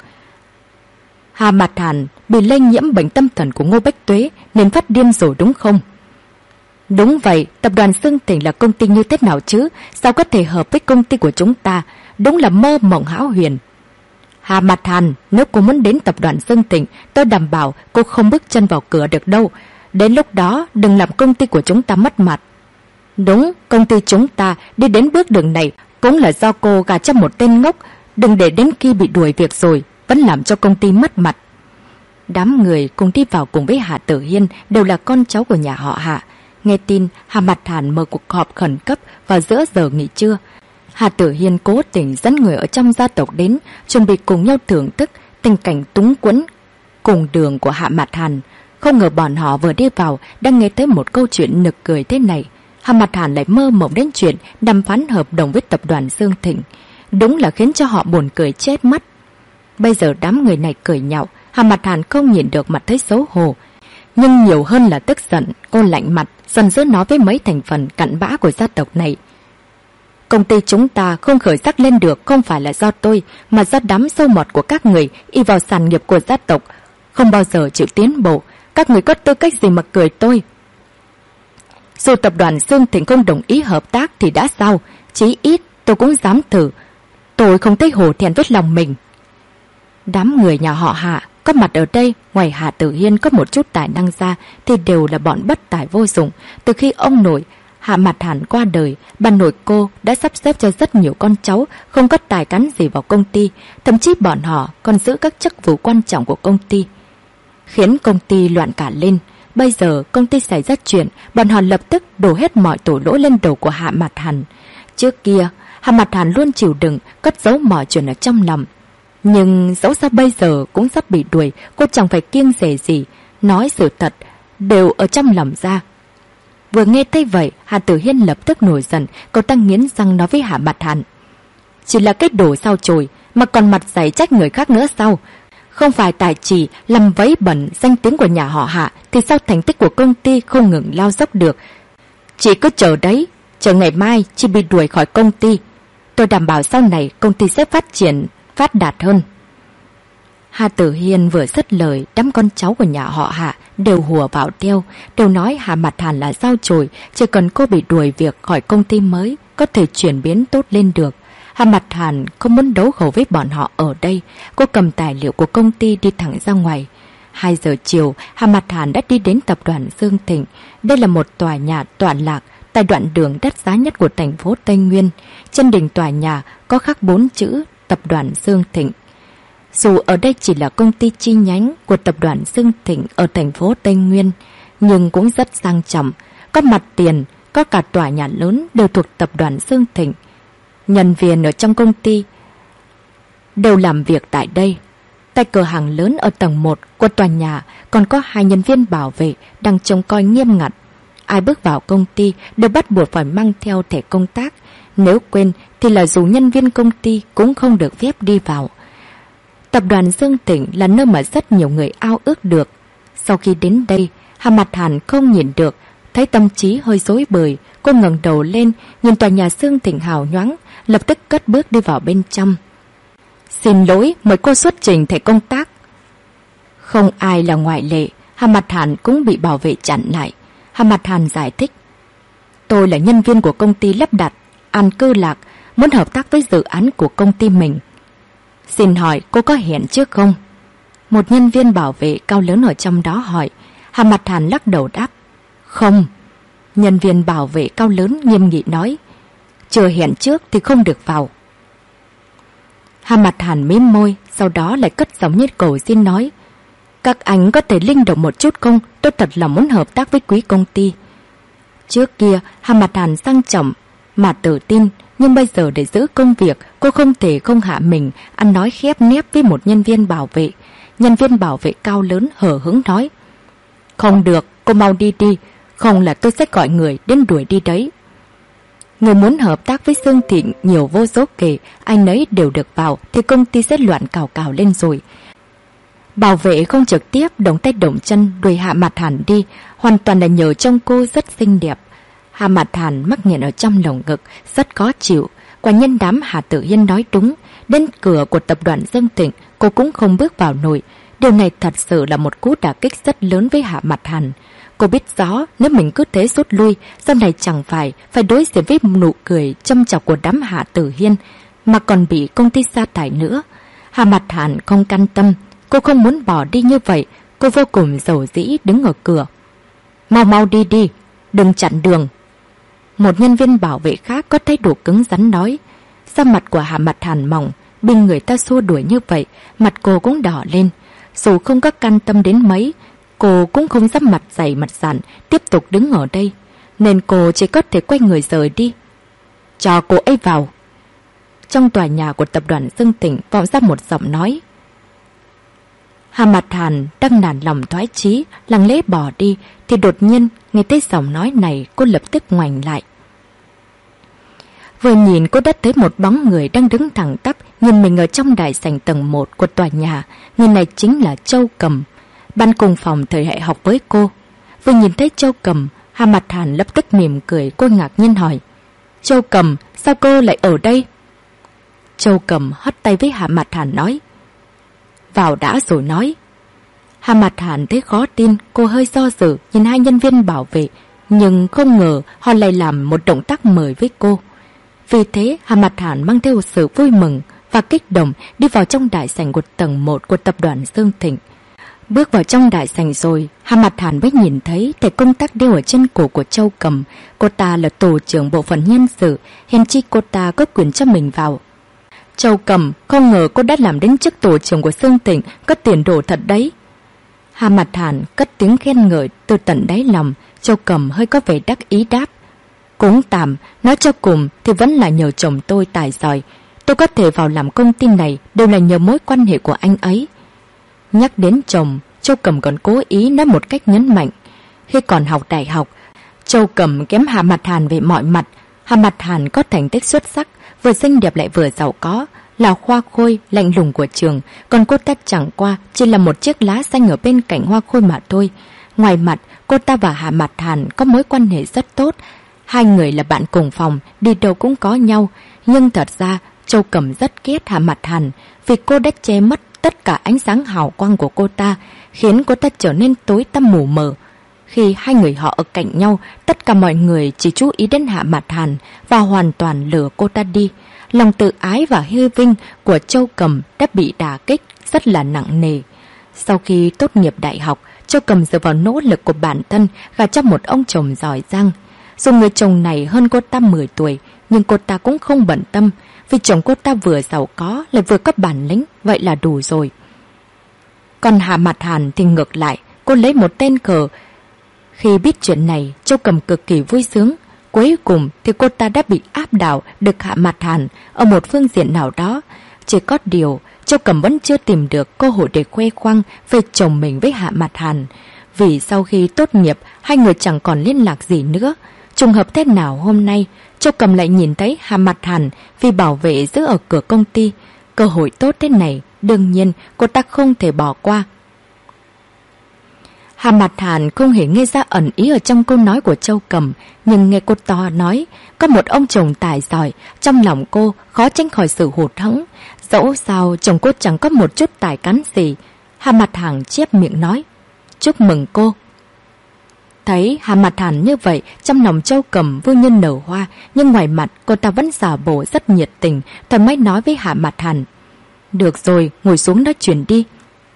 Hà Mặt Hàn bị lây nhiễm bệnh tâm thần của Ngô Bách Tuế nên phát điên rồi đúng không? Đúng vậy, tập đoàn Dương Thịnh là công ty như thế nào chứ? Sao có thể hợp với công ty của chúng ta? Đúng là mơ mộng hão huyền. Hà Mặt Hàn, nếu cô muốn đến tập đoàn Dương Thịnh, tôi đảm bảo cô không bước chân vào cửa được đâu. Đến lúc đó, đừng làm công ty của chúng ta mất mặt. Đúng, công ty chúng ta đi đến bước đường này cũng là do cô gả cho một tên ngốc. Đừng để đến khi bị đuổi việc rồi, vẫn làm cho công ty mất mặt. Đám người cùng đi vào cùng với Hà Tử Hiên đều là con cháu của nhà họ Hà. Nghe tin, Hà Mặt Hàn mở cuộc họp khẩn cấp vào giữa giờ nghỉ trưa. Hà Tử Hiên cố tình dẫn người ở trong gia tộc đến, chuẩn bị cùng nhau thưởng thức tình cảnh túng quẫn cùng đường của Hà Mặt Hàn. Không ngờ bọn họ vừa đi vào đang nghe thấy một câu chuyện nực cười thế này. Hà Mặt Hàn lại mơ mộng đến chuyện đàm phán hợp đồng với tập đoàn Dương Thịnh. Đúng là khiến cho họ buồn cười chết mắt. Bây giờ đám người này cười nhạo, Hà Mặt Hàn không nhìn được mặt thấy xấu hổ. Nhưng nhiều hơn là tức giận, cô lạnh mặt, dần dữ nói với mấy thành phần cặn bã của gia tộc này. Công ty chúng ta không khởi sắc lên được không phải là do tôi, mà do đám sâu mọt của các người y vào sản nghiệp của gia tộc. Không bao giờ chịu tiến bộ, các người có tư cách gì mà cười tôi? Dù tập đoàn Dương Thịnh không đồng ý hợp tác thì đã sao, chí ít tôi cũng dám thử. Tôi không thấy hổ thẹn với lòng mình. Đám người nhà họ Hạ có mặt ở đây, ngoài Hà Tử Hiên có một chút tài năng ra thì đều là bọn bất tài vô dụng. Từ khi ông nội Hà Mặt Hàn qua đời, bà nội cô đã sắp xếp cho rất nhiều con cháu không có tài cán gì vào công ty, thậm chí bọn họ còn giữ các chức vụ quan trọng của công ty, khiến công ty loạn cả lên. Bây giờ công ty xảy ra chuyện, bọn họ lập tức đổ hết mọi tội lỗi lên đầu của Hà Mặt Hàn. Trước kia, Hà Mặt Hàn luôn chịu đựng, cất giấu mọi chuyện ở trong lòng. Nhưng dẫu sao bây giờ cũng sắp bị đuổi, cô chẳng phải kiêng dè gì, nói sự thật đều ở trong lòng ra. Vừa nghe thấy vậy, Hà Tử Hiên lập tức nổi giận, cậu ta nghiến răng nói với Hà Mặt Hàn. Chỉ là cái đồ sao chổi, mà còn mặt dày trách người khác nữa sao? Không phải tài chỉ làm vấy bẩn danh tiếng của nhà họ Hạ, thì sao thành tích của công ty không ngừng lao dốc được? Chị cứ chờ đấy, chờ ngày mai chị bị đuổi khỏi công ty. Tôi đảm bảo sau này công ty sẽ phát triển, phát đạt hơn. Hà Tử Hiên vừa dứt lời, đám con cháu của nhà họ Hạ đều hùa vào theo, đều nói Hà Mặt Hàn là dao chổi, chỉ cần cô bị đuổi việc khỏi công ty mới có thể chuyển biến tốt lên được. Hà Mặt Hàn không muốn đấu khẩu với bọn họ ở đây, cô cầm tài liệu của công ty đi thẳng ra ngoài. Hai giờ chiều, Hà Mặt Hàn đã đi đến tập đoàn Dương Thịnh. Đây là một tòa nhà tọa lạc tại đoạn đường đắt giá nhất của thành phố Tây Nguyên. Trên đỉnh tòa nhà có khắc bốn chữ tập đoàn Dương Thịnh. Dù ở đây chỉ là công ty chi nhánh của tập đoàn Dương Thịnh ở thành phố Tây Nguyên, nhưng cũng rất sang trọng. Có mặt tiền, có cả tòa nhà lớn đều thuộc tập đoàn Dương Thịnh. Nhân viên ở trong công ty đều làm việc tại đây. Tại cửa hàng lớn ở tầng một của tòa nhà còn có hai nhân viên bảo vệ đang trông coi nghiêm ngặt. Ai bước vào công ty đều bắt buộc phải mang theo thẻ công tác. Nếu quên thì là dù nhân viên công ty cũng không được phép đi vào. Tập đoàn Dương Thịnh là nơi mà rất nhiều người ao ước được. Sau khi đến đây, Hà Mặt Hàn không nhìn được, thấy tâm trí hơi rối bời. Cô ngẩng đầu lên, nhìn tòa nhà Dương Thịnh hào nhoáng, lập tức cất bước đi vào bên trong. Xin lỗi, mời cô xuất trình thẻ công tác. Không ai là ngoại lệ, Hà Mặt Hàn cũng bị bảo vệ chặn lại. Hà Mặt Hàn giải thích. Tôi là nhân viên của công ty lắp đặt An Cư Lạc, muốn hợp tác với dự án của công ty mình. Xin hỏi cô có hẹn trước không? Một nhân viên bảo vệ cao lớn ở trong đó hỏi. Hà Mặt Hàn lắc đầu đáp. Không. Nhân viên bảo vệ cao lớn nghiêm nghị nói. Chưa hẹn trước thì không được vào. Hà Mặt Hàn mím môi, sau đó lại cất giọng như cầu xin nói. Các anh có thể linh động một chút không? Tôi thật là muốn hợp tác với quý công ty. Trước kia, Hà Mặt Hàn sang trọng mà tự tin, nhưng bây giờ để giữ công việc, cô không thể không hạ mình, ăn nói khép nép với một nhân viên bảo vệ. nhân viên bảo vệ cao lớn hờ hững nói. Không được, cô mau đi đi, không là tôi sẽ gọi người đến đuổi đi đấy. Người muốn hợp tác với Dương Thịnh nhiều vô số kể, anh ấy đều được vào thì công ty sẽ loạn cào cào lên rồi. Bảo vệ không trực tiếp động tay động chân đuổi Hạ Mạt Hàn đi, hoàn toàn là nhờ trông cô rất xinh đẹp. Hạ Mạt Hàn mắc nghẹn ở trong lồng ngực, rất khó chịu. Quả nhân đám Hà Tử Hiên nói đúng, đến cửa của tập đoàn Dương Thịnh cô cũng không bước vào nổi. Điều này thật sự là một cú đả kích rất lớn với Hạ Mạt Hàn. Cô biết rõ nếu mình cứ thế rút lui, sau này chẳng phải phải đối diện với nụ cười châm chọc của đám Hạ Tử Hiên, mà còn bị công ty sa thải nữa. Hạ Mạt Hàn không can tâm, cô không muốn bỏ đi như vậy, cô vô cùng dầu dĩ đứng ở cửa. Mau mau đi đi, đừng chặn đường. Một nhân viên bảo vệ khác có thái độ cứng rắn nói. Da mặt của Hạ Mạt Hàn mỏng, bị người ta xua đuổi như vậy, mặt cô cũng đỏ lên. Dù không có can tâm đến mấy, cô cũng không dám mặt dày mặt dạn tiếp tục đứng ở đây, nên cô chỉ có thể quay người rời đi. Cho cô ấy vào. Trong tòa nhà của tập đoàn Dương Thịnh vọng ra một giọng nói. Hạ Mạt Hàn đang nản lòng thoái chí, lặng lẽ bỏ đi, thì đột nhiên nghe thấy giọng nói này, cô lập tức ngoảnh lại. Vừa nhìn cô đã thấy một bóng người đang đứng thẳng tắp nhìn mình ở trong đại sảnh tầng một của tòa nhà. Người này chính là Châu Cầm, ban cùng phòng thời hệ học với cô. Vừa nhìn thấy Châu Cầm, Hạ Mạt Hàn lập tức mỉm cười. Cô ngạc nhiên hỏi, Châu Cầm, sao cô lại ở đây? Châu Cầm hất tay với Hạ Mạt Hàn nói, vào đã rồi nói. Hạ Mạt Hàn thấy khó tin, cô hơi do dự nhìn hai nhân viên bảo vệ, nhưng không ngờ họ lại làm một động tác mời với cô. Vì thế Hạ Mạt Hàn mang theo sự vui mừng và kích động đi vào trong đại sảnh của tầng một của tập đoàn Dương Thịnh. Bước vào trong đại sảnh rồi, Hạ Mạt Hàn mới nhìn thấy thẻ công tác đeo ở trên cổ của Châu Cầm. Cô ta là tổ trưởng bộ phận nhân sự, hèn chi cô ta có quyền cho mình vào. Châu Cầm, không ngờ cô đã làm đến chức tổ trưởng của Dương Thịnh, có tiền đồ thật đấy. Hạ Mạt Hàn cất tiếng khen ngợi từ tận đáy lòng. Châu Cầm hơi có vẻ đắc ý đáp, cũng tạm, nói cho cùng thì vẫn là nhờ chồng tôi tài giỏi. Tôi có thể vào làm công ty này đều là nhờ mối quan hệ của anh ấy. Nhắc đến chồng, Châu Cầm còn cố ý nói một cách nhấn mạnh. Khi còn học đại học, Châu Cầm kém Hạ Mạt Hàn về mọi mặt. Hạ Mạt Hàn có thành tích xuất sắc, vừa xinh đẹp lại vừa giàu có, là hoa khôi lạnh lùng của trường, còn cô ta chẳng qua chỉ là một chiếc lá xanh ở bên cạnh hoa khôi mà thôi. Ngoài mặt, cô ta và Hạ Mạt Hàn có mối quan hệ rất tốt. Hai người là bạn cùng phòng, đi đâu cũng có nhau. Nhưng thật ra Châu Cầm rất ghét Hạ Mạt Hàn, vì cô đã che mất tất cả ánh sáng hào quang của cô ta, khiến cô ta trở nên tối tăm mù mờ. Khi hai người họ ở cạnh nhau, tất cả mọi người chỉ chú ý đến Hạ Mạt Hàn và hoàn toàn lừa cô ta đi. Lòng tự ái và hư vinh của Châu Cầm đã bị đả kích rất là nặng nề. Sau khi tốt nghiệp đại học, Châu Cầm dựa vào nỗ lực của bản thân gả cho một ông chồng giỏi giang. Dù người chồng này hơn cô ta mười tuổi, nhưng cô ta cũng không bận tâm, vì chồng cô ta vừa giàu có lại vừa có bản lĩnh, vậy là đủ rồi. Còn Hạ Mạt Hàn thì ngược lại, cô lấy một tên cờ. Khi biết chuyện này, Châu Cầm cực kỳ vui sướng. Cuối cùng thì cô ta đã bị áp đảo được Hạ Mạt Hàn ở một phương diện nào đó. Chỉ có điều, Châu Cầm vẫn chưa tìm được cơ hội để khoe khoang về chồng mình với Hạ Mạt Hàn. Vì sau khi tốt nghiệp, hai người chẳng còn liên lạc gì nữa. Trùng hợp thế nào hôm nay, Châu Cầm lại nhìn thấy Hạ Mạt Hàn vì bảo vệ giữ ở cửa công ty. Cơ hội tốt thế này, đương nhiên cô ta không thể bỏ qua. Hạ Mạt Hàn không hề nghe ra ẩn ý ở trong câu nói của Châu Cầm, nhưng nghe cô to nói có một ông chồng tài giỏi, trong lòng cô khó tránh khỏi sự hụt hẫng. Dẫu sao chồng cô chẳng có một chút tài cán gì. Hạ Mạt Hàn chép miệng nói, chúc mừng cô. Thấy Hạ Mạt Hàn như vậy, trong lòng Châu Cầm vui như nở hoa, nhưng ngoài mặt cô ta vẫn giả bộ rất nhiệt tình, thoải mái nói với Hạ Mạt Hàn, được rồi, ngồi xuống nói chuyện đi.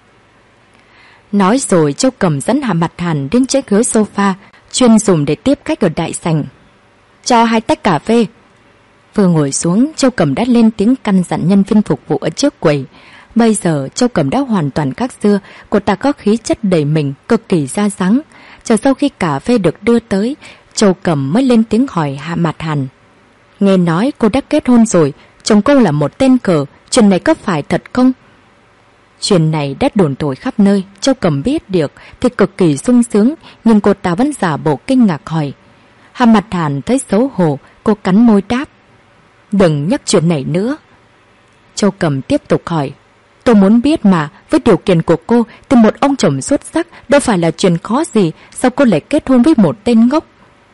Nói rồi Châu Cầm dẫn Hạ Mạt Hàn đến chiếc ghế sofa chuyên dùng để tiếp khách ở đại sảnh. Cho hai tách cà phê. Vừa ngồi xuống, Châu Cầm đã lên tiếng căn dặn nhân viên phục vụ ở trước quầy. Bây giờ Châu Cầm đã hoàn toàn khác xưa, cô ta có khí chất đầy mình, cực kỳ ra dáng. Chờ sau khi cà phê được đưa tới, Châu Cầm mới lên tiếng hỏi Hạ Mạt Hàn. Nghe nói cô đã kết hôn rồi, chồng cô là một tên cờ, chuyện này có phải thật không? Chuyện này đã đồn thổi khắp nơi, Châu Cầm biết được thì cực kỳ sung sướng, nhưng cô ta vẫn giả bộ kinh ngạc hỏi. Hà Mặt Hàn thấy xấu hổ, cô cắn môi đáp. Đừng nhắc chuyện này nữa. Châu Cầm tiếp tục hỏi. Tôi muốn biết mà, với điều kiện của cô thì một ông chồng xuất sắc đâu phải là chuyện khó gì, sao cô lại kết hôn với một tên ngốc?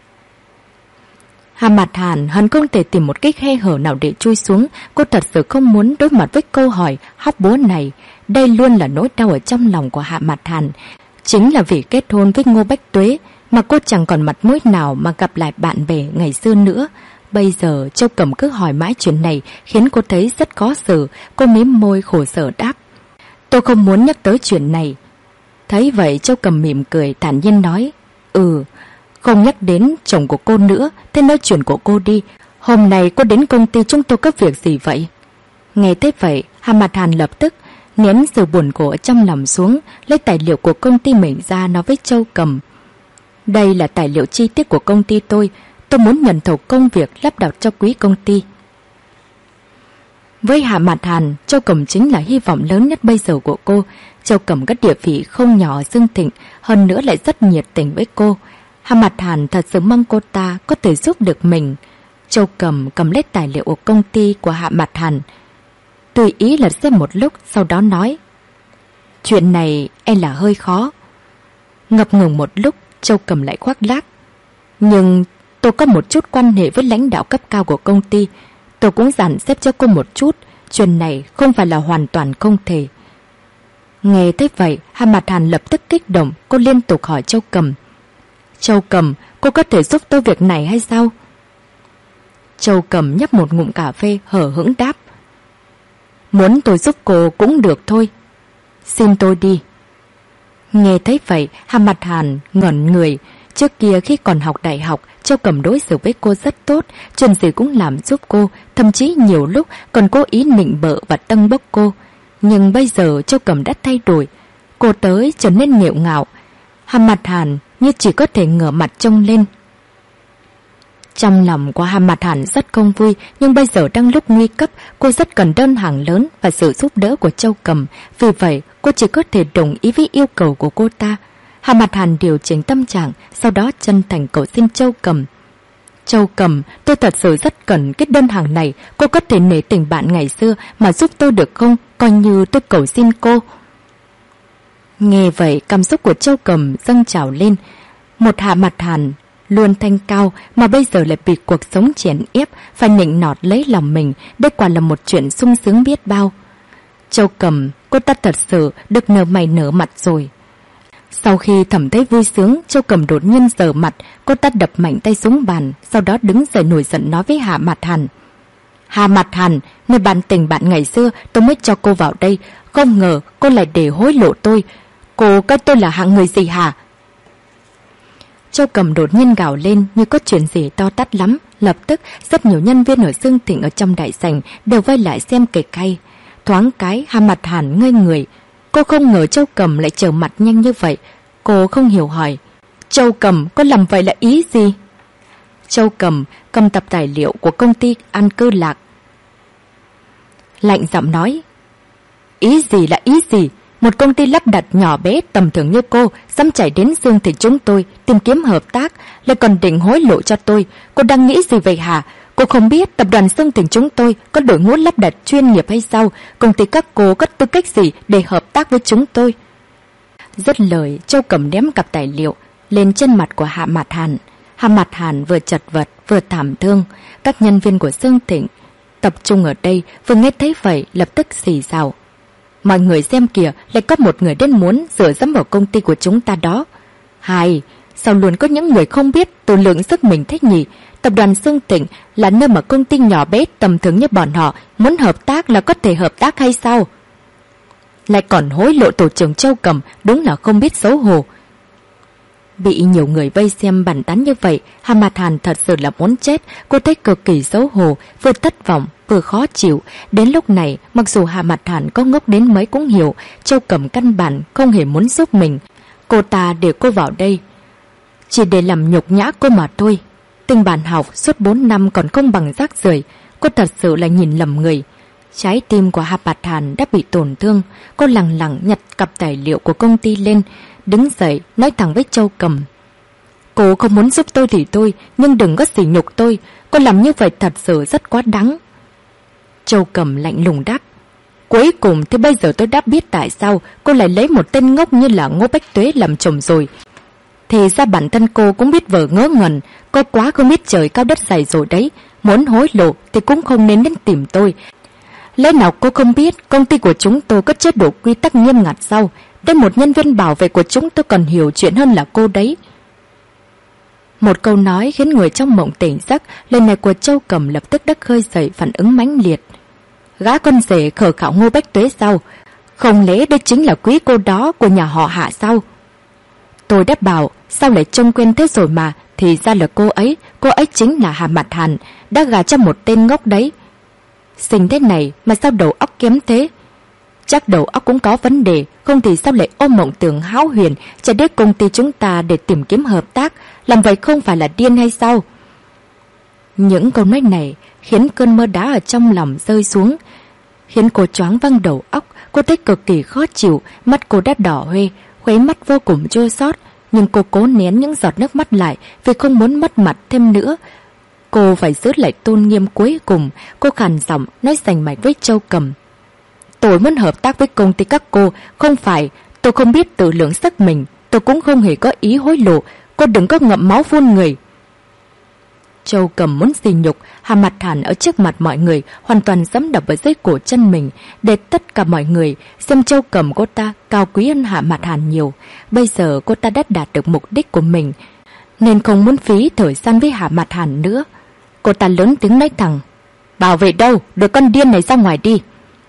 Hà Mặt Hàn hẳn không thể tìm một cái khe hở nào để chui xuống. Cô thật sự không muốn đối mặt với câu hỏi hóc búa này. Đây luôn là nỗi đau ở trong lòng của Hạ Mặt Hàn. Chính là vì kết hôn với Ngô Bách Tuế mà cô chẳng còn mặt mũi nào mà gặp lại bạn bè ngày xưa nữa. Bây giờ Châu Cầm cứ hỏi mãi chuyện này khiến cô thấy rất khó xử. Cô mím môi khổ sở đáp. Tôi không muốn nhắc tới chuyện này. Thấy vậy Châu Cầm mỉm cười thản nhiên nói. Ừ, không nhắc đến chồng của cô nữa, thế nói chuyện của cô đi. Hôm nay cô đến công ty chúng tôi có việc gì vậy? Nghe thế vậy, Hà Mặt Hàn lập tức nén sự buồn khổ ở trong lòng xuống, lấy tài liệu của công ty mình ra nói với Châu Cầm. Đây là tài liệu chi tiết của công ty tôi. Tôi muốn nhận thầu công việc lắp đặt cho quý công ty. Với Hạ Mặt Hàn, Châu Cầm chính là hy vọng lớn nhất bây giờ của cô. Châu Cầm có địa vị không nhỏ ở Dương Thịnh, hơn nữa lại rất nhiệt tình với cô. Hạ Mặt Hàn thật sự mong cô ta có thể giúp được mình. Châu Cầm cầm lấy tài liệu của công ty của Hạ Mặt Hàn, tùy ý lật xem một lúc, sau đó nói. Chuyện này e là hơi khó. Ngập ngừng một lúc, Châu Cầm lại khoác lác. Nhưng tôi có một chút quan hệ với lãnh đạo cấp cao của công ty. Tôi cũng dặn xếp cho cô một chút. Chuyện này không phải là hoàn toàn không thể. Nghe thế vậy, Hà Mặt Hàn lập tức kích động. Cô liên tục hỏi Châu Cầm. Châu Cầm, cô có thể giúp tôi việc này hay sao? Châu Cầm nhấp một ngụm cà phê hở hững đáp. Muốn tôi giúp cô cũng được thôi. Xin tôi đi. Nghe thấy vậy, Hà Mặt Hàn ngẩn người. Trước kia khi còn học đại học, Châu Cầm đối xử với cô rất tốt, chuyện gì cũng làm giúp cô, thậm chí nhiều lúc còn cố ý nịnh bợ và tâng bốc cô. Nhưng bây giờ Châu Cầm đã thay đổi, cô tới trở nên nghẹo ngạo. Hà Mặt Hàn như chỉ có thể ngửa mặt trông lên. Trong lòng của Hà Mặt Hàn rất không vui, nhưng bây giờ đang lúc nguy cấp, cô rất cần đơn hàng lớn và sự giúp đỡ của Châu Cầm. Vì vậy, cô chỉ có thể đồng ý với yêu cầu của cô ta. Hà Mặt Hàn điều chỉnh tâm trạng, sau đó chân thành cầu xin Châu Cầm. Châu Cầm, tôi thật sự rất cần cái đơn hàng này, cô có thể nể tình bạn ngày xưa mà giúp tôi được không? Coi như tôi cầu xin cô. Nghe vậy, cảm xúc của Châu Cầm dâng trào lên. Một Hà Mặt Hàn luôn thanh cao mà bây giờ lại bị cuộc sống chèn ép, phải nịnh nọt lấy lòng mình, đây quả là một chuyện sung sướng biết bao. Châu Cầm, cô ta thật sự được nở mày nở mặt rồi. Sau khi thầm thấy vui sướng, Châu Cầm đột nhiên giở mặt, cô ta đập mạnh tay xuống bàn, sau đó đứng dậy nổi giận nói với Hà Mặt Hàn. Hà Mặt Hàn, nơi bàn tình bạn ngày xưa tôi mới cho cô vào đây, không ngờ cô lại để hối lộ tôi. Cô coi tôi là hạng người gì hả? Châu Cầm đột nhiên gào lên như có chuyện gì to tát lắm. Lập tức rất nhiều nhân viên ở Dương Thịnh ở trong đại sảnh đều vây lại xem kịch hay. Thoáng cái Hà Mặt Hàn ngây người. Cô không ngờ Châu Cầm lại trở mặt nhanh như vậy. Cô không hiểu hỏi. Châu Cầm, cô làm vậy là ý gì? Châu Cầm cầm tập tài liệu của công ty An Cư Lạc, lạnh giọng nói. Ý gì là ý gì? Một công ty lắp đặt nhỏ bé tầm thường như cô dám chạy đến Dương Thịnh chúng tôi tìm kiếm hợp tác, lại còn định hối lộ cho tôi. Cô đang nghĩ gì vậy hả? Cô không biết tập đoàn Dương Thịnh chúng tôi có đội ngũ lắp đặt chuyên nghiệp hay sao? Công ty các cô có tư cách gì để hợp tác với chúng tôi? Dứt lời, Châu Cầm ném cặp tài liệu lên trên mặt của Hạ Mặt Hàn. Hạ Mặt Hàn vừa chật vật vừa thảm thương. Các nhân viên của Dương Thịnh tập trung ở đây vừa nghe thấy vậy lập tức xì xào. Mọi người xem kìa, lại có một người đến muốn rửa dẫm vào công ty của chúng ta đó. Hai, sao luôn có những người không biết tự lượng sức mình thế nhỉ? Tập đoàn Dương Thịnh là nơi mà công ty nhỏ bé tầm thường như bọn họ muốn hợp tác là có thể hợp tác hay sao? Lại còn hối lộ tổ trưởng Châu Cầm, đúng là không biết xấu hổ. Bị nhiều người vây xem bàn tán như vậy, Hà Mặt Hàn thật sự là muốn chết. Cô thấy cực kỳ xấu hổ, vừa thất vọng vừa khó chịu. Đến lúc này, mặc dù Hà Mặt Hàn có ngốc đến mấy cũng hiểu Châu Cầm căn bản không hề muốn giúp mình. Cô ta để cô vào đây chỉ để làm nhục nhã cô mà thôi. Tình bạn học suốt bốn năm còn không bằng rác rưởi. Cô thật sự là nhìn lầm người. Trái tim của Hà Bạt Hàn đã bị tổn thương. Cô lẳng lặng nhặt cặp tài liệu của công ty lên, đứng dậy nói thẳng với Châu Cầm. Cô không muốn giúp tôi thì tôi, nhưng đừng có sỉ nhục tôi. Cô làm như vậy thật sự rất quá đáng. Châu Cầm lạnh lùng đáp. Cuối cùng thì bây giờ tôi đã biết tại sao cô lại lấy một tên ngốc như là Ngô Bách Tuế làm chồng rồi. Thì ra bản thân cô cũng biết vờ ngớ ngẩn. Cô quá không biết trời cao đất dày rồi đấy. Muốn hối lộ thì cũng không nên đến tìm tôi. Lẽ nào cô không biết công ty của chúng tôi có chế độ quy tắc nghiêm ngặt sao? Đến một nhân viên bảo vệ của chúng tôi còn hiểu chuyện hơn là cô đấy. Một câu nói khiến người trong mộng tỉnh giấc. Lời này của Châu Cầm lập tức đã khơi dậy phản ứng mãnh liệt. Gã con rể khờ khạo Ngô Bách Tuế sao? Không lẽ đây chính là quý cô đó của nhà họ Hạ sao? Tôi đã bảo sao lại trông quen thế rồi mà. Thì ra là cô ấy. Cô ấy chính là Hà Mạt Hàn, đã gả cho một tên ngốc đấy. Xinh thế này mà sao đầu óc kém thế? Chắc đầu óc cũng có vấn đề. Không thì sao lại ôm mộng tưởng hão huyền chạy đến công ty chúng ta để tìm kiếm hợp tác? Làm vậy không phải là điên hay sao? Những câu nói này khiến cơn mưa đá ở trong lòng rơi xuống, khiến cô choáng văng đầu óc. Cô thấy cực kỳ khó chịu. Mắt cô đã đỏ hoe, khóe mắt vô cùng chua xót. Nhưng cô cố nén những giọt nước mắt lại vì không muốn mất mặt thêm nữa. Cô phải giữ lại tôn nghiêm cuối cùng. Cô khàn giọng nói rành mạch với Châu Cầm. Tôi muốn hợp tác với công ty các cô. Không phải tôi không biết tự lượng sức mình. Tôi cũng không hề có ý hối lộ. Cô đừng có ngậm máu phun người. Châu Cầm muốn xì nhục Hà Mạt Hàn ở trước mặt mọi người, hoàn toàn giẫm đập ở dưới cổ chân mình, để tất cả mọi người xem Châu Cầm cô ta cao quý hơn Hà Mạt Hàn nhiều. Bây giờ cô ta đã đạt được mục đích của mình, nên không muốn phí thời gian với Hà Mạt Hàn nữa. Cô ta lớn tiếng nói thẳng. Bảo vệ đâu? Đưa con điên này ra ngoài đi.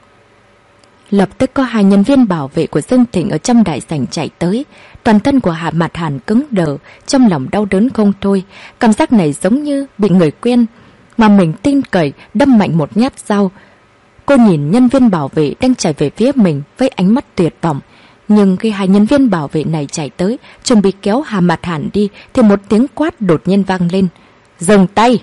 Lập tức có hai nhân viên bảo vệ của Dương Thịnh ở trong đại sảnh chạy tới. Toàn thân của Hà Mạt Hàn cứng đờ, trong lòng đau đớn không thôi. Cảm giác này giống như bị người quen mà mình tin cậy đâm mạnh một nhát dao. Cô nhìn nhân viên bảo vệ đang chạy về phía mình với ánh mắt tuyệt vọng. Nhưng khi hai nhân viên bảo vệ này chạy tới, chuẩn bị kéo Hà Mạt Hàn đi, thì một tiếng quát đột nhiên vang lên. Dừng tay!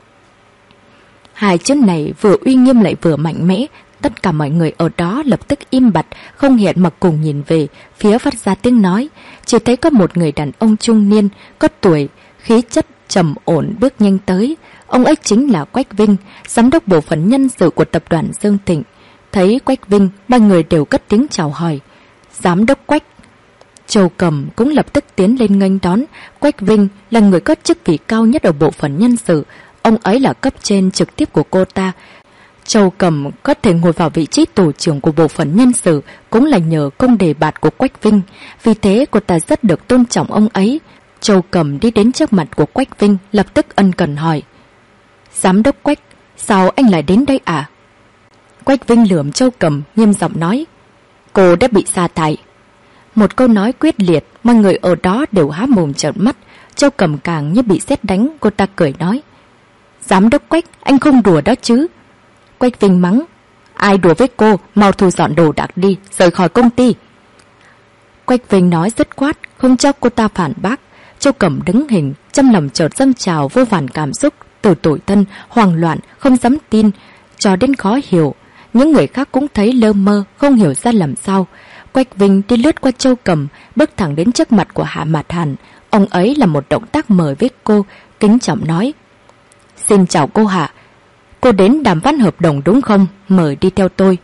Hai chữ này vừa uy nghiêm lại vừa mạnh mẽ. Tất cả mọi người ở đó lập tức im bặt, không hẹn mà cùng nhìn về phía phát ra tiếng nói. Chỉ thấy có một người đàn ông trung niên, có tuổi, khí chất trầm ổn bước nhanh tới. Ông ấy chính là Quách Vinh, giám đốc bộ phận nhân sự của tập đoàn Dương Thịnh. Thấy Quách Vinh, ba người đều cất tiếng chào hỏi. Giám đốc Quách. Châu Cầm cũng lập tức tiến lên nghênh đón. Quách Vinh là người có chức vị cao nhất ở bộ phận nhân sự. Ông ấy là cấp trên trực tiếp của cô ta. Châu Cầm có thể ngồi vào vị trí tổ trưởng của bộ phận nhân sự cũng là nhờ công đề bạt của Quách Vinh. Vì thế cô ta rất được tôn trọng ông ấy. Châu Cầm đi đến trước mặt của Quách Vinh, lập tức ân cần hỏi. Giám đốc Quách, sao anh lại đến đây à? Quách Vinh lườm Châu Cầm, nghiêm giọng nói. Cô đã bị sa thải. Một câu nói quyết liệt, mọi người ở đó đều há mồm trợn mắt. Châu Cầm càng như bị sét đánh, cô ta cười nói. Giám đốc Quách, anh không đùa đó chứ? Quách Vinh mắng. Ai đùa với cô, mau thu dọn đồ đạc đi, rời khỏi công ty. Quách Vinh nói dứt khoát, không cho cô ta phản bác. Châu Cầm đứng hình, trong lòng chợt dâng trào vô vàn cảm xúc, từ tủi thân, hoang loạn, không dám tin, cho đến khó hiểu. Những người khác cũng thấy lơ mơ, không hiểu ra làm sao. Quách Vinh đi lướt qua Châu Cầm, bước thẳng đến trước mặt của Hạ Mạt Hàn. Ông ấy là một động tác mời với cô, kính trọng nói. Xin chào cô Hạ. Cô đến đàm phán hợp đồng đúng không? Mời đi theo tôi.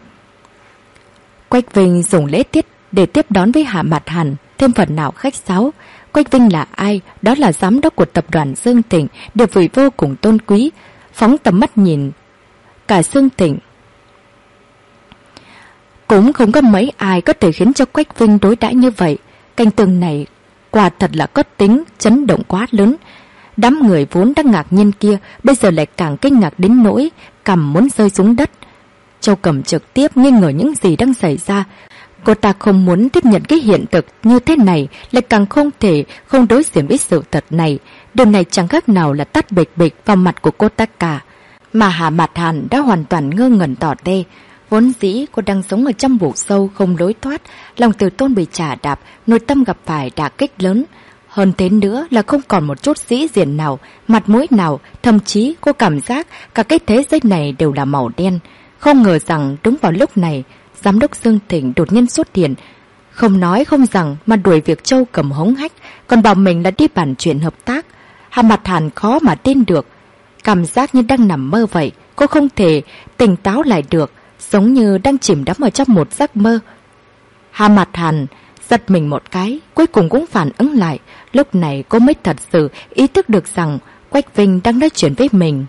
Quách Vinh dùng lễ tiết để tiếp đón với Hạ Mạt Hàn, thêm phần nào khách sáo. Quách Vinh là ai? Đó là giám đốc của tập đoàn Dương Thịnh, địa vị vô cùng tôn quý. Phóng tầm mắt nhìn cả Dương Thịnh, cũng không có mấy ai có thể khiến cho Quách Vinh đối đãi như vậy. Cảnh tượng này quả thật là có tính chấn động quá lớn. Đám người vốn đang ngạc nhiên kia bây giờ lại càng kinh ngạc đến nỗi cằm muốn rơi xuống đất. Châu Cầm trực tiếp nghi ngờ những gì đang xảy ra. Cô ta không muốn tiếp nhận cái hiện thực như thế này, lại càng không thể không đối diện với sự thật này. Điều này chẳng khác nào là tát bịch bịch vào mặt của cô ta cả. Mà Hạ Mạt Hàn đã hoàn toàn ngơ ngẩn tỏ te. Vốn dĩ cô đang sống ở trong vực sâu không lối thoát, lòng tự tôn bị chà đạp, nội tâm gặp phải đả kích lớn. Hơn thế nữa là không còn một chút sĩ diện nào, mặt mũi nào, thậm chí cô cảm giác cả cái thế giới này đều là màu đen. Không ngờ rằng đúng vào lúc này, giám đốc Dương Thịnh đột nhiên xuất hiện. Không nói không rằng mà đuổi việc Châu Cầm hống hách, còn bảo mình là đi bàn chuyện hợp tác. Hà Mặt Hàn khó mà tin được. Cảm giác như đang nằm mơ vậy, cô không thể tỉnh táo lại được, giống như đang chìm đắm ở trong một giấc mơ. Hà Mặt Hàn giật mình một cái, cuối cùng cũng phản ứng lại. Lúc này cô mới thật sự ý thức được rằng Quách Vinh đang nói chuyện với mình.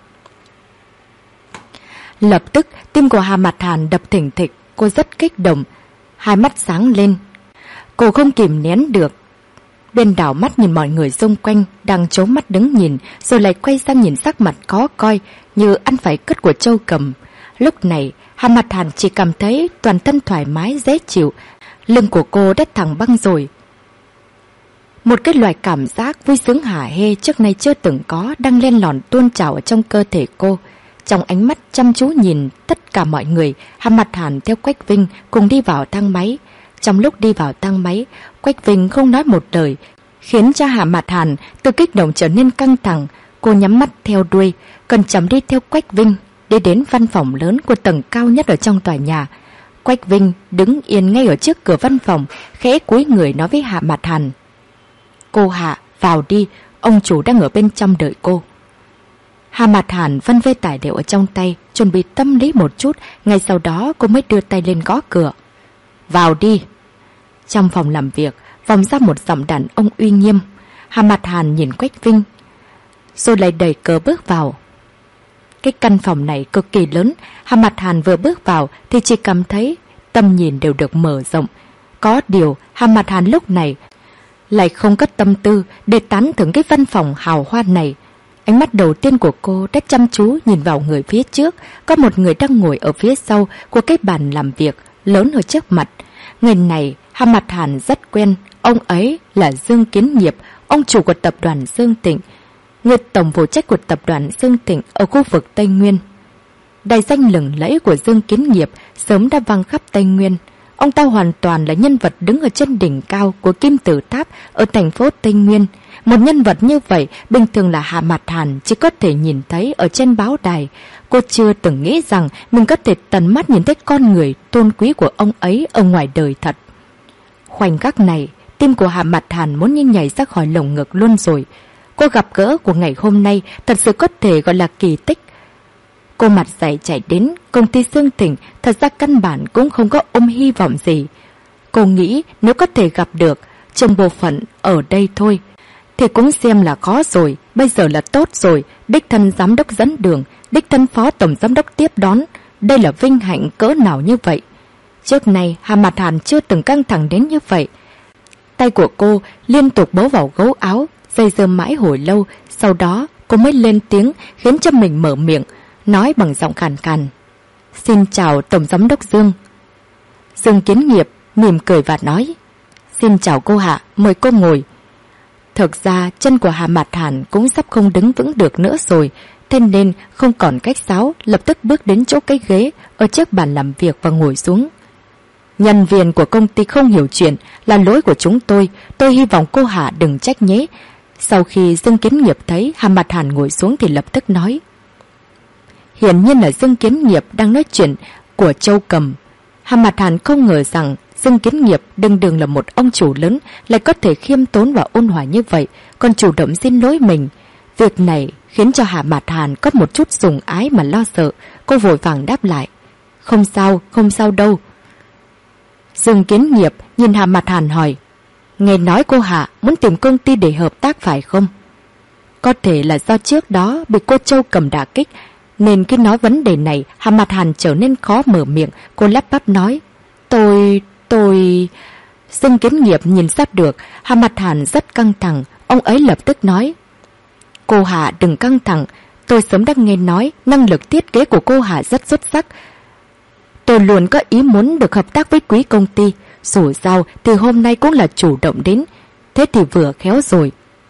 Lập tức tim của Hà Mặt Hàn đập thình thịch, cô rất kích động, hai mắt sáng lên. Cô không kìm nén được, bên đảo mắt nhìn mọi người xung quanh đang trố mắt đứng nhìn, rồi lại quay sang nhìn sắc mặt khó coi như ăn phải cứt của Châu Cầm. Lúc này Hà Mặt Hàn chỉ cảm thấy toàn thân thoải mái dễ chịu, lưng của cô đã thẳng băng rồi. Một cái loại cảm giác vui sướng hả hê trước nay chưa từng có đang len lỏi tuôn trào ở trong cơ thể cô. Trong ánh mắt chăm chú nhìn tất cả mọi người, Hà Mặt Hàn theo Quách Vinh cùng đi vào thang máy. Trong lúc đi vào thang máy, Quách Vinh không nói một lời, khiến cho Hà Mặt Hàn từ kích động trở nên căng thẳng. Cô nhắm mắt theo đuôi, cẩn trọng đi theo Quách Vinh, đi đến văn phòng lớn của tầng cao nhất ở trong tòa nhà. Quách Vinh đứng yên ngay ở trước cửa văn phòng, khẽ cúi người nói với Hà Mặt Hàn. Cô Hạ, vào đi, ông chủ đang ở bên trong đợi cô. Hà Mặt Hàn vân vê tài liệu ở trong tay, chuẩn bị tâm lý một chút, ngay sau đó cô mới đưa tay lên gõ cửa. Vào đi. Trong phòng làm việc, vòng ra một giọng đàn ông uy nghiêm. Hà Mặt Hàn nhìn Quách Vinh, rồi lại đẩy cửa bước vào. Cái căn phòng này cực kỳ lớn, Hà Mặt Hàn vừa bước vào thì chỉ cảm thấy tầm nhìn đều được mở rộng. Có điều, Hà Mặt Hàn lúc này lại không cất tâm tư để tán thưởng cái văn phòng hào hoa này. Ánh mắt đầu tiên của cô đã chăm chú nhìn vào người phía trước. Có một người đang ngồi ở phía sau của cái bàn làm việc lớn ở trước mặt. Người này Hà Mặt Hàn rất quen. Ông ấy là Dương Kiến Nghiệp, ông chủ của tập đoàn Dương Thịnh, người tổng phụ trách của tập đoàn Dương Thịnh ở khu vực Tây Nguyên. Đại danh lừng lẫy của Dương Kiến Nghiệp sớm đã vang khắp Tây Nguyên. Ông ta hoàn toàn là nhân vật đứng ở trên đỉnh cao của Kim Tự Tháp ở thành phố Tây Nguyên. Một nhân vật như vậy bình thường là Hà Mặt Hàn chỉ có thể nhìn thấy ở trên báo đài. Cô chưa từng nghĩ rằng mình có thể tận mắt nhìn thấy con người tôn quý của ông ấy ở ngoài đời thật. Khoảnh khắc này, tim của Hà Mặt Hàn muốn như nhảy ra khỏi lồng ngực luôn rồi. Cô gặp gỡ của ngày hôm nay thật sự có thể gọi là kỳ tích. Cô mặt dày chạy đến công ty Dương Thịnh, thật ra căn bản cũng không có ôm hy vọng gì. Cô nghĩ nếu có thể gặp được trong bộ phận ở đây thôi thì cũng xem là khó rồi, bây giờ là tốt rồi. Đích thân giám đốc dẫn đường, đích thân phó tổng giám đốc tiếp đón, đây là vinh hạnh cỡ nào như vậy. Trước nay Hà Mặt Hàn chưa từng căng thẳng đến như vậy. Tay của cô liên tục bấu vào gấu áo, dây dưa mãi hồi lâu. Sau đó cô mới lên tiếng khiến cho mình mở miệng, nói bằng giọng khàn khàn. Xin chào tổng giám đốc Dương. Dương Kiến Nghiệp mỉm cười và nói. Xin chào cô Hạ, mời cô ngồi. Thực ra chân của Hà Mặt Hàn cũng sắp không đứng vững được nữa rồi, thế nên không còn cách sáo, lập tức bước đến chỗ cái ghế ở trước bàn làm việc và ngồi xuống. Nhân viên của công ty không hiểu chuyện là lỗi của chúng tôi, tôi hy vọng cô Hạ đừng trách nhé. Sau khi Dương Kiến Nghiệp thấy Hà Mặt Hàn ngồi xuống thì lập tức nói. Hiển nhiên là Dương Kiến Nghiệp đang nói chuyện của Châu Cầm. Hà Mặt Hàn không ngờ rằng Dương Kiến Nghiệp đừng đừng là một ông chủ lớn lại có thể khiêm tốn và ôn hòa như vậy, còn chủ động xin lỗi mình. Việc này khiến cho Hà Mặt Hàn có một chút sùng ái mà lo sợ. Cô vội vàng đáp lại. Không sao, không sao đâu. Dương Kiến Nghiệp nhìn Hà Mặt Hàn hỏi. Nghe nói cô Hạ muốn tìm công ty để hợp tác phải không? Có thể là do trước đó bị cô Châu Cầm đả kích, nên khi nói vấn đề này Hà Mặt Hàn trở nên khó mở miệng. Cô lắp bắp nói. Tôi... tôi... Dương Kiến Nghiệp nhìn ra được Hà Mặt Hàn rất căng thẳng. Ông ấy lập tức nói. Cô Hạ đừng căng thẳng. Tôi sớm đã nghe nói năng lực thiết kế của cô Hạ rất xuất sắc. Tôi luôn có ý muốn được hợp tác với quý công ty. Dù sao thì hôm nay cũng là chủ động đến, thế thì vừa khéo rồi.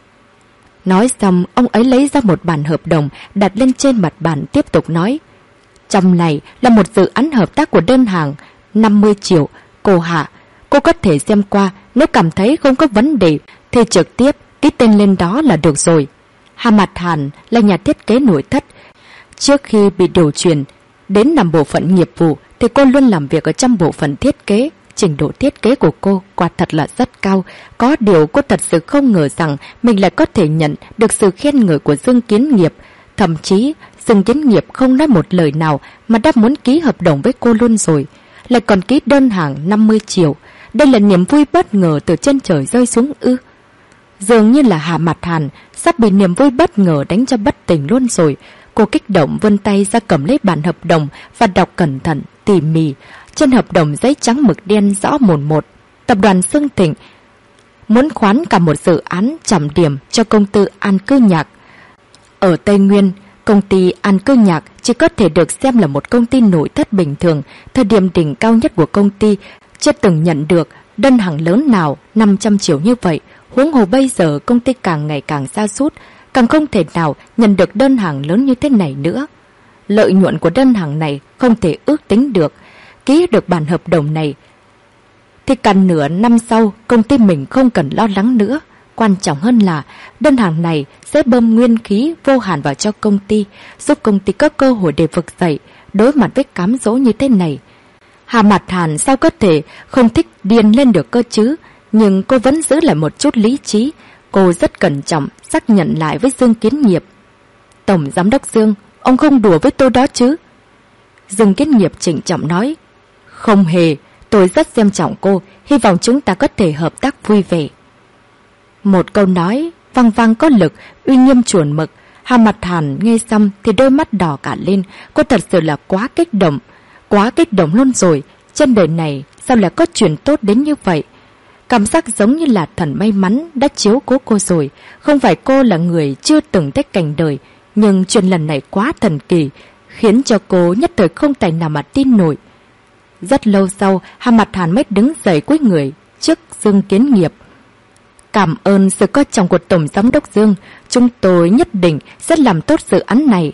Nói xong ông ấy lấy ra một bản hợp đồng đặt lên trên mặt bàn, tiếp tục nói. Trong này là một dự án hợp tác của đơn hàng năm mươi triệu. Cô Hạ, cô có thể xem qua, nếu cảm thấy không có vấn đề thì trực tiếp ký tên lên đó là được rồi. Hà Mặt Hàn là nhà thiết kế nội thất. Trước khi bị điều chuyển Đến nằm bộ phận nghiệp vụ thì cô luôn làm việc ở trong bộ phận thiết kế. Trình độ thiết kế của cô quả thật là rất cao. Có điều cô thật sự không ngờ rằng mình lại có thể nhận được sự khen ngợi của Dương Kiến Nghiệp. Thậm chí Dương Kiến Nghiệp không nói một lời nào mà đã muốn ký hợp đồng với cô luôn rồi. Lại còn ký đơn hàng năm mươi triệu. Đây là niềm vui bất ngờ từ trên trời rơi xuống ư? Dường như là Hạ Mạt Hàn sắp bị niềm vui bất ngờ đánh cho bất tỉnh luôn rồi. Cô kích động vươn tay ra cầm lấy bản hợp đồng và đọc cẩn thận, tỉ mỉ. Trên hợp đồng giấy trắng mực đen rõ mồn một. Tập đoàn Dương Thịnh muốn khoán cả một dự án trọng điểm cho công ty An Cư Nhạc. Ở Tây Nguyên, công ty An Cư Nhạc chỉ có thể được xem là một công ty nội thất bình thường. Thời điểm đỉnh cao nhất của công ty chưa từng nhận được đơn hàng lớn nào năm trăm triệu như vậy. Huống hồ bây giờ công ty càng ngày càng sa sút, càng không thể nào nhận được đơn hàng lớn như thế này nữa. Lợi nhuận của đơn hàng này không thể ước tính được. Ký được bản hợp đồng này thì cả nửa năm sau công ty mình không cần lo lắng nữa. Quan trọng hơn là đơn hàng này sẽ bơm nguyên khí vô hạn vào cho công ty, giúp công ty có cơ hội để vực dậy đối mặt với cám dỗ như thế này. Hạ Mạt Hàn sao có thể không thích điên lên được cơ chứ? Nhưng cô vẫn giữ lại một chút lý trí. Cô rất cẩn trọng xác nhận lại với Dương Kiến Nghiệp. Tổng giám đốc Dương, ông không đùa với tôi đó chứ? Dương Kiến Nghiệp trịnh trọng nói. Không hề, tôi rất xem trọng cô, hy vọng chúng ta có thể hợp tác vui vẻ. Một câu nói vang vang có lực, uy nghiêm chuẩn mực. Hạ Mạt Hàn nghe xong thì đôi mắt đỏ cả lên. Cô thật sự là quá kích động, quá kích động luôn rồi. Trên đời này sao lại có chuyện tốt đến như vậy? Cảm giác giống như là thần may mắn đã chiếu cố cô rồi. Không phải cô là người chưa từng thấy cảnh đời, nhưng chuyện lần này quá thần kỳ, khiến cho cô nhất thời không tài nào mà tin nổi. Rất lâu sau, Hạ Mạt Hàn mới đứng dậy cúi người trước Dương Kiến Nghiệp. Cảm ơn sự coi trọng của Tổng Giám đốc Dương, chúng tôi nhất định sẽ làm tốt dự án này.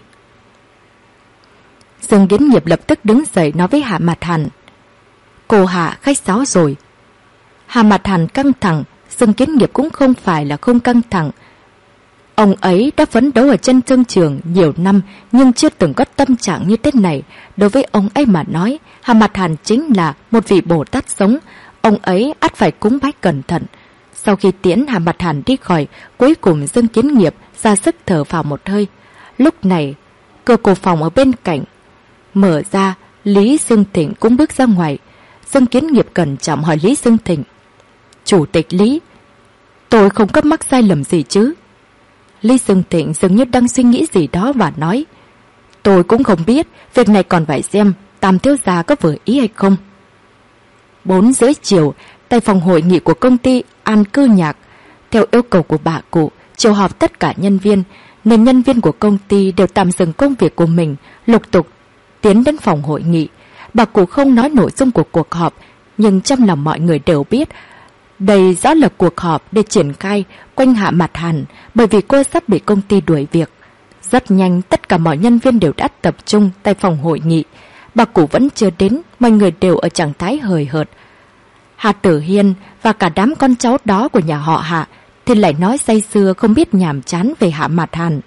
Dương Kiến Nghiệp lập tức đứng dậy nói với Hạ Mạt Hàn. Cô Hạ khách sáo rồi. Hạ Mạt Hàn căng thẳng, Dương Kiến Nghiệp cũng không phải là không căng thẳng. Ông ấy đã phấn đấu ở trên thương trường nhiều năm nhưng chưa từng có tâm trạng như thế này. Đối với ông ấy mà nói, Hạ Mạt Hàn chính là một vị Bồ Tát sống. Ông ấy ắt phải cúng bái cẩn thận. Sau khi tiễn Hạ Mạt Hàn đi khỏi, cuối cùng Dương Kiến Nghiệp ra sức thở vào một hơi. Lúc này, cửa cổ phòng ở bên cạnh mở ra, Lý Dương Thịnh cũng bước ra ngoài. Dương Kiến Nghiệp cẩn trọng hỏi Lý Dương Thịnh. Chủ tịch Lý, tôi không có mắc sai lầm gì chứ? Lý Dương Thịnh dường như đang suy nghĩ gì đó và nói. Tôi cũng không biết, việc này còn phải xem Tam thiếu gia có vừa ý hay không. Bốn rưỡi chiều, tại phòng hội nghị của công ty An Cư Nhạc, theo yêu cầu của bà cụ, triệu họp tất cả nhân viên, nên nhân viên của công ty đều tạm dừng công việc của mình, lục tục tiến đến phòng hội nghị. Bà cụ không nói nội dung của cuộc họp, nhưng trong lòng mọi người đều biết đây rõ là cuộc họp để triển khai quanh Hạ Mạt Hàn, bởi vì cô sắp bị công ty đuổi việc. Rất nhanh tất cả mọi nhân viên đều đã tập trung tại phòng hội nghị. Bà cụ vẫn chưa đến, mọi người đều ở trạng thái hời hợt. Hạ Tử Hiên và cả đám con cháu đó của nhà họ Hạ thì lại nói say sưa không biết nhàm chán về Hạ Mạt Hàn.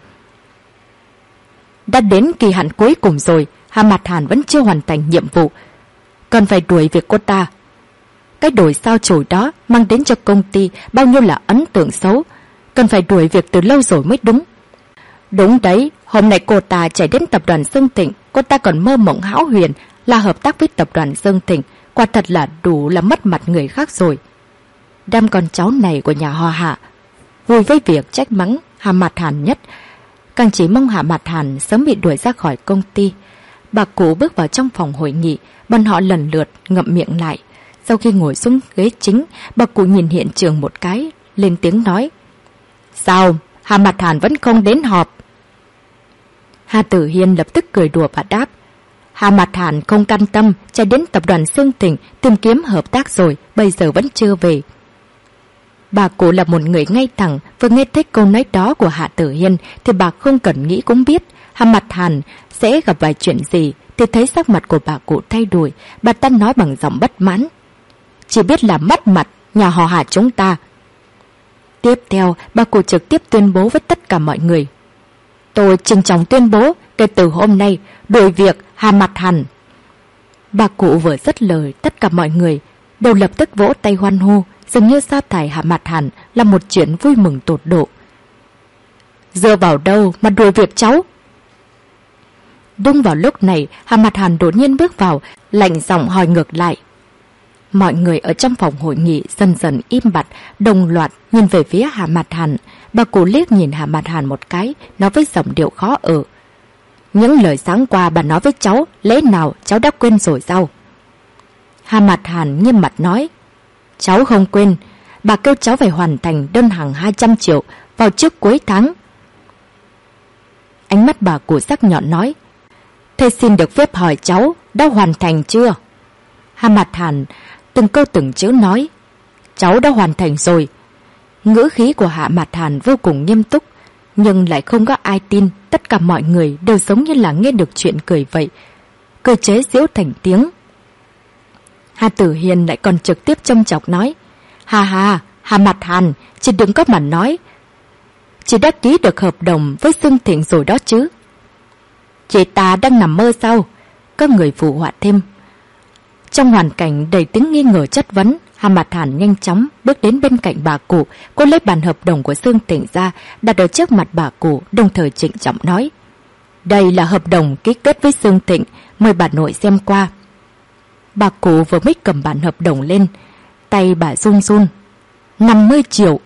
Đã đến kỳ hạn cuối cùng rồi, Hạ Mạt Hàn vẫn chưa hoàn thành nhiệm vụ, cần phải đuổi việc cô ta. Cái đổi sao chổi đó mang đến cho công ty bao nhiêu là ấn tượng xấu, cần phải đuổi việc từ lâu rồi mới đúng. Đúng đấy, hôm nay cô ta chạy đến tập đoàn Dương Thịnh, cô ta còn mơ mộng hão huyền là hợp tác với tập đoàn Dương Thịnh, quả thật là đủ là mất mặt người khác rồi. Đám con cháu này của nhà họ Hạ vui với việc trách mắng Hạ Mạt Hàn nhất, càng chỉ mong Hạ Mạt Hàn sớm bị đuổi ra khỏi công ty. Bà cụ bước vào trong phòng hội nghị, bọn họ lần lượt ngậm miệng lại. Sau khi ngồi xuống ghế chính, bà cụ nhìn hiện trường một cái, lên tiếng nói. Sao, Hạ Mạt Hàn vẫn không đến họp? Hà Tử Hiên lập tức cười đùa và đáp. Hạ Mạt Hàn không can tâm, chạy đến tập đoàn Dương Thịnh tìm kiếm hợp tác rồi, bây giờ vẫn chưa về. Bà cụ là một người ngay thẳng, vừa nghe thấy câu nói đó của Hạ Tử Hiên thì bà không cần nghĩ cũng biết Hạ Mạt Hàn sẽ gặp vài chuyện gì. Thì thấy sắc mặt của bà cụ thay đổi, bà ta nói bằng giọng bất mãn. Chỉ biết là mất mặt nhà họ Hạ chúng ta. Tiếp theo, bà cụ trực tiếp tuyên bố với tất cả mọi người. Tôi trinh trọng tuyên bố, kể từ hôm nay, đuổi việc Hà Mặt Hàn. Bà cụ vừa dứt lời, tất cả mọi người đều lập tức vỗ tay hoan hô, dường như sa thải Hà Mặt Hàn là một chuyện vui mừng tột độ. Dựa vào đâu mà đuổi việc cháu? Đúng vào lúc này, Hà Mặt Hàn đột nhiên bước vào, lạnh giọng hỏi ngược lại. Mọi người ở trong phòng hội nghị dần dần im bặt, đồng loạt nhìn về phía Hà Mặt Hàn. Bà cụ liếc nhìn Hà Mặt Hàn một cái, nói với giọng điệu khó ở. Những lời sáng qua bà nói với cháu, lẽ nào cháu đã quên rồi sao? Hà Mặt Hàn nghiêm mặt nói. Cháu không quên, bà kêu cháu phải hoàn thành đơn hàng hai trăm triệu vào trước cuối tháng. Ánh mắt bà cụ sắc nhọn nói. Thế xin được phép hỏi cháu đã hoàn thành chưa? Hà Mặt Hàn từng câu từng chữ nói. Cháu đã hoàn thành rồi. Ngữ khí của Hà Mặt Hàn vô cùng nghiêm túc, nhưng lại không có ai tin. Tất cả mọi người đều giống như là nghe được chuyện cười vậy, cười chế giễu thành tiếng. Hà Tử Hiền lại còn trực tiếp châm chọc nói. Hà hà, Hà Mặt Hàn, chị đừng có mà nói. Chị đã ký được hợp đồng với Dương Thịnh rồi đó chứ. Chị ta đang nằm mơ sao? Các người phụ họa thêm. Trong hoàn cảnh đầy tiếng nghi ngờ chất vấn, Hà Mặt Hàn nhanh chóng bước đến bên cạnh bà cụ. Cô lấy bản hợp đồng của Dương Thịnh ra, đặt ở trước mặt bà cụ, đồng thời trịnh trọng nói. Đây là hợp đồng ký kết với Dương Thịnh, mời bà nội xem qua. Bà cụ vừa mới cầm bản hợp đồng lên, tay bà run run. năm mươi triệu.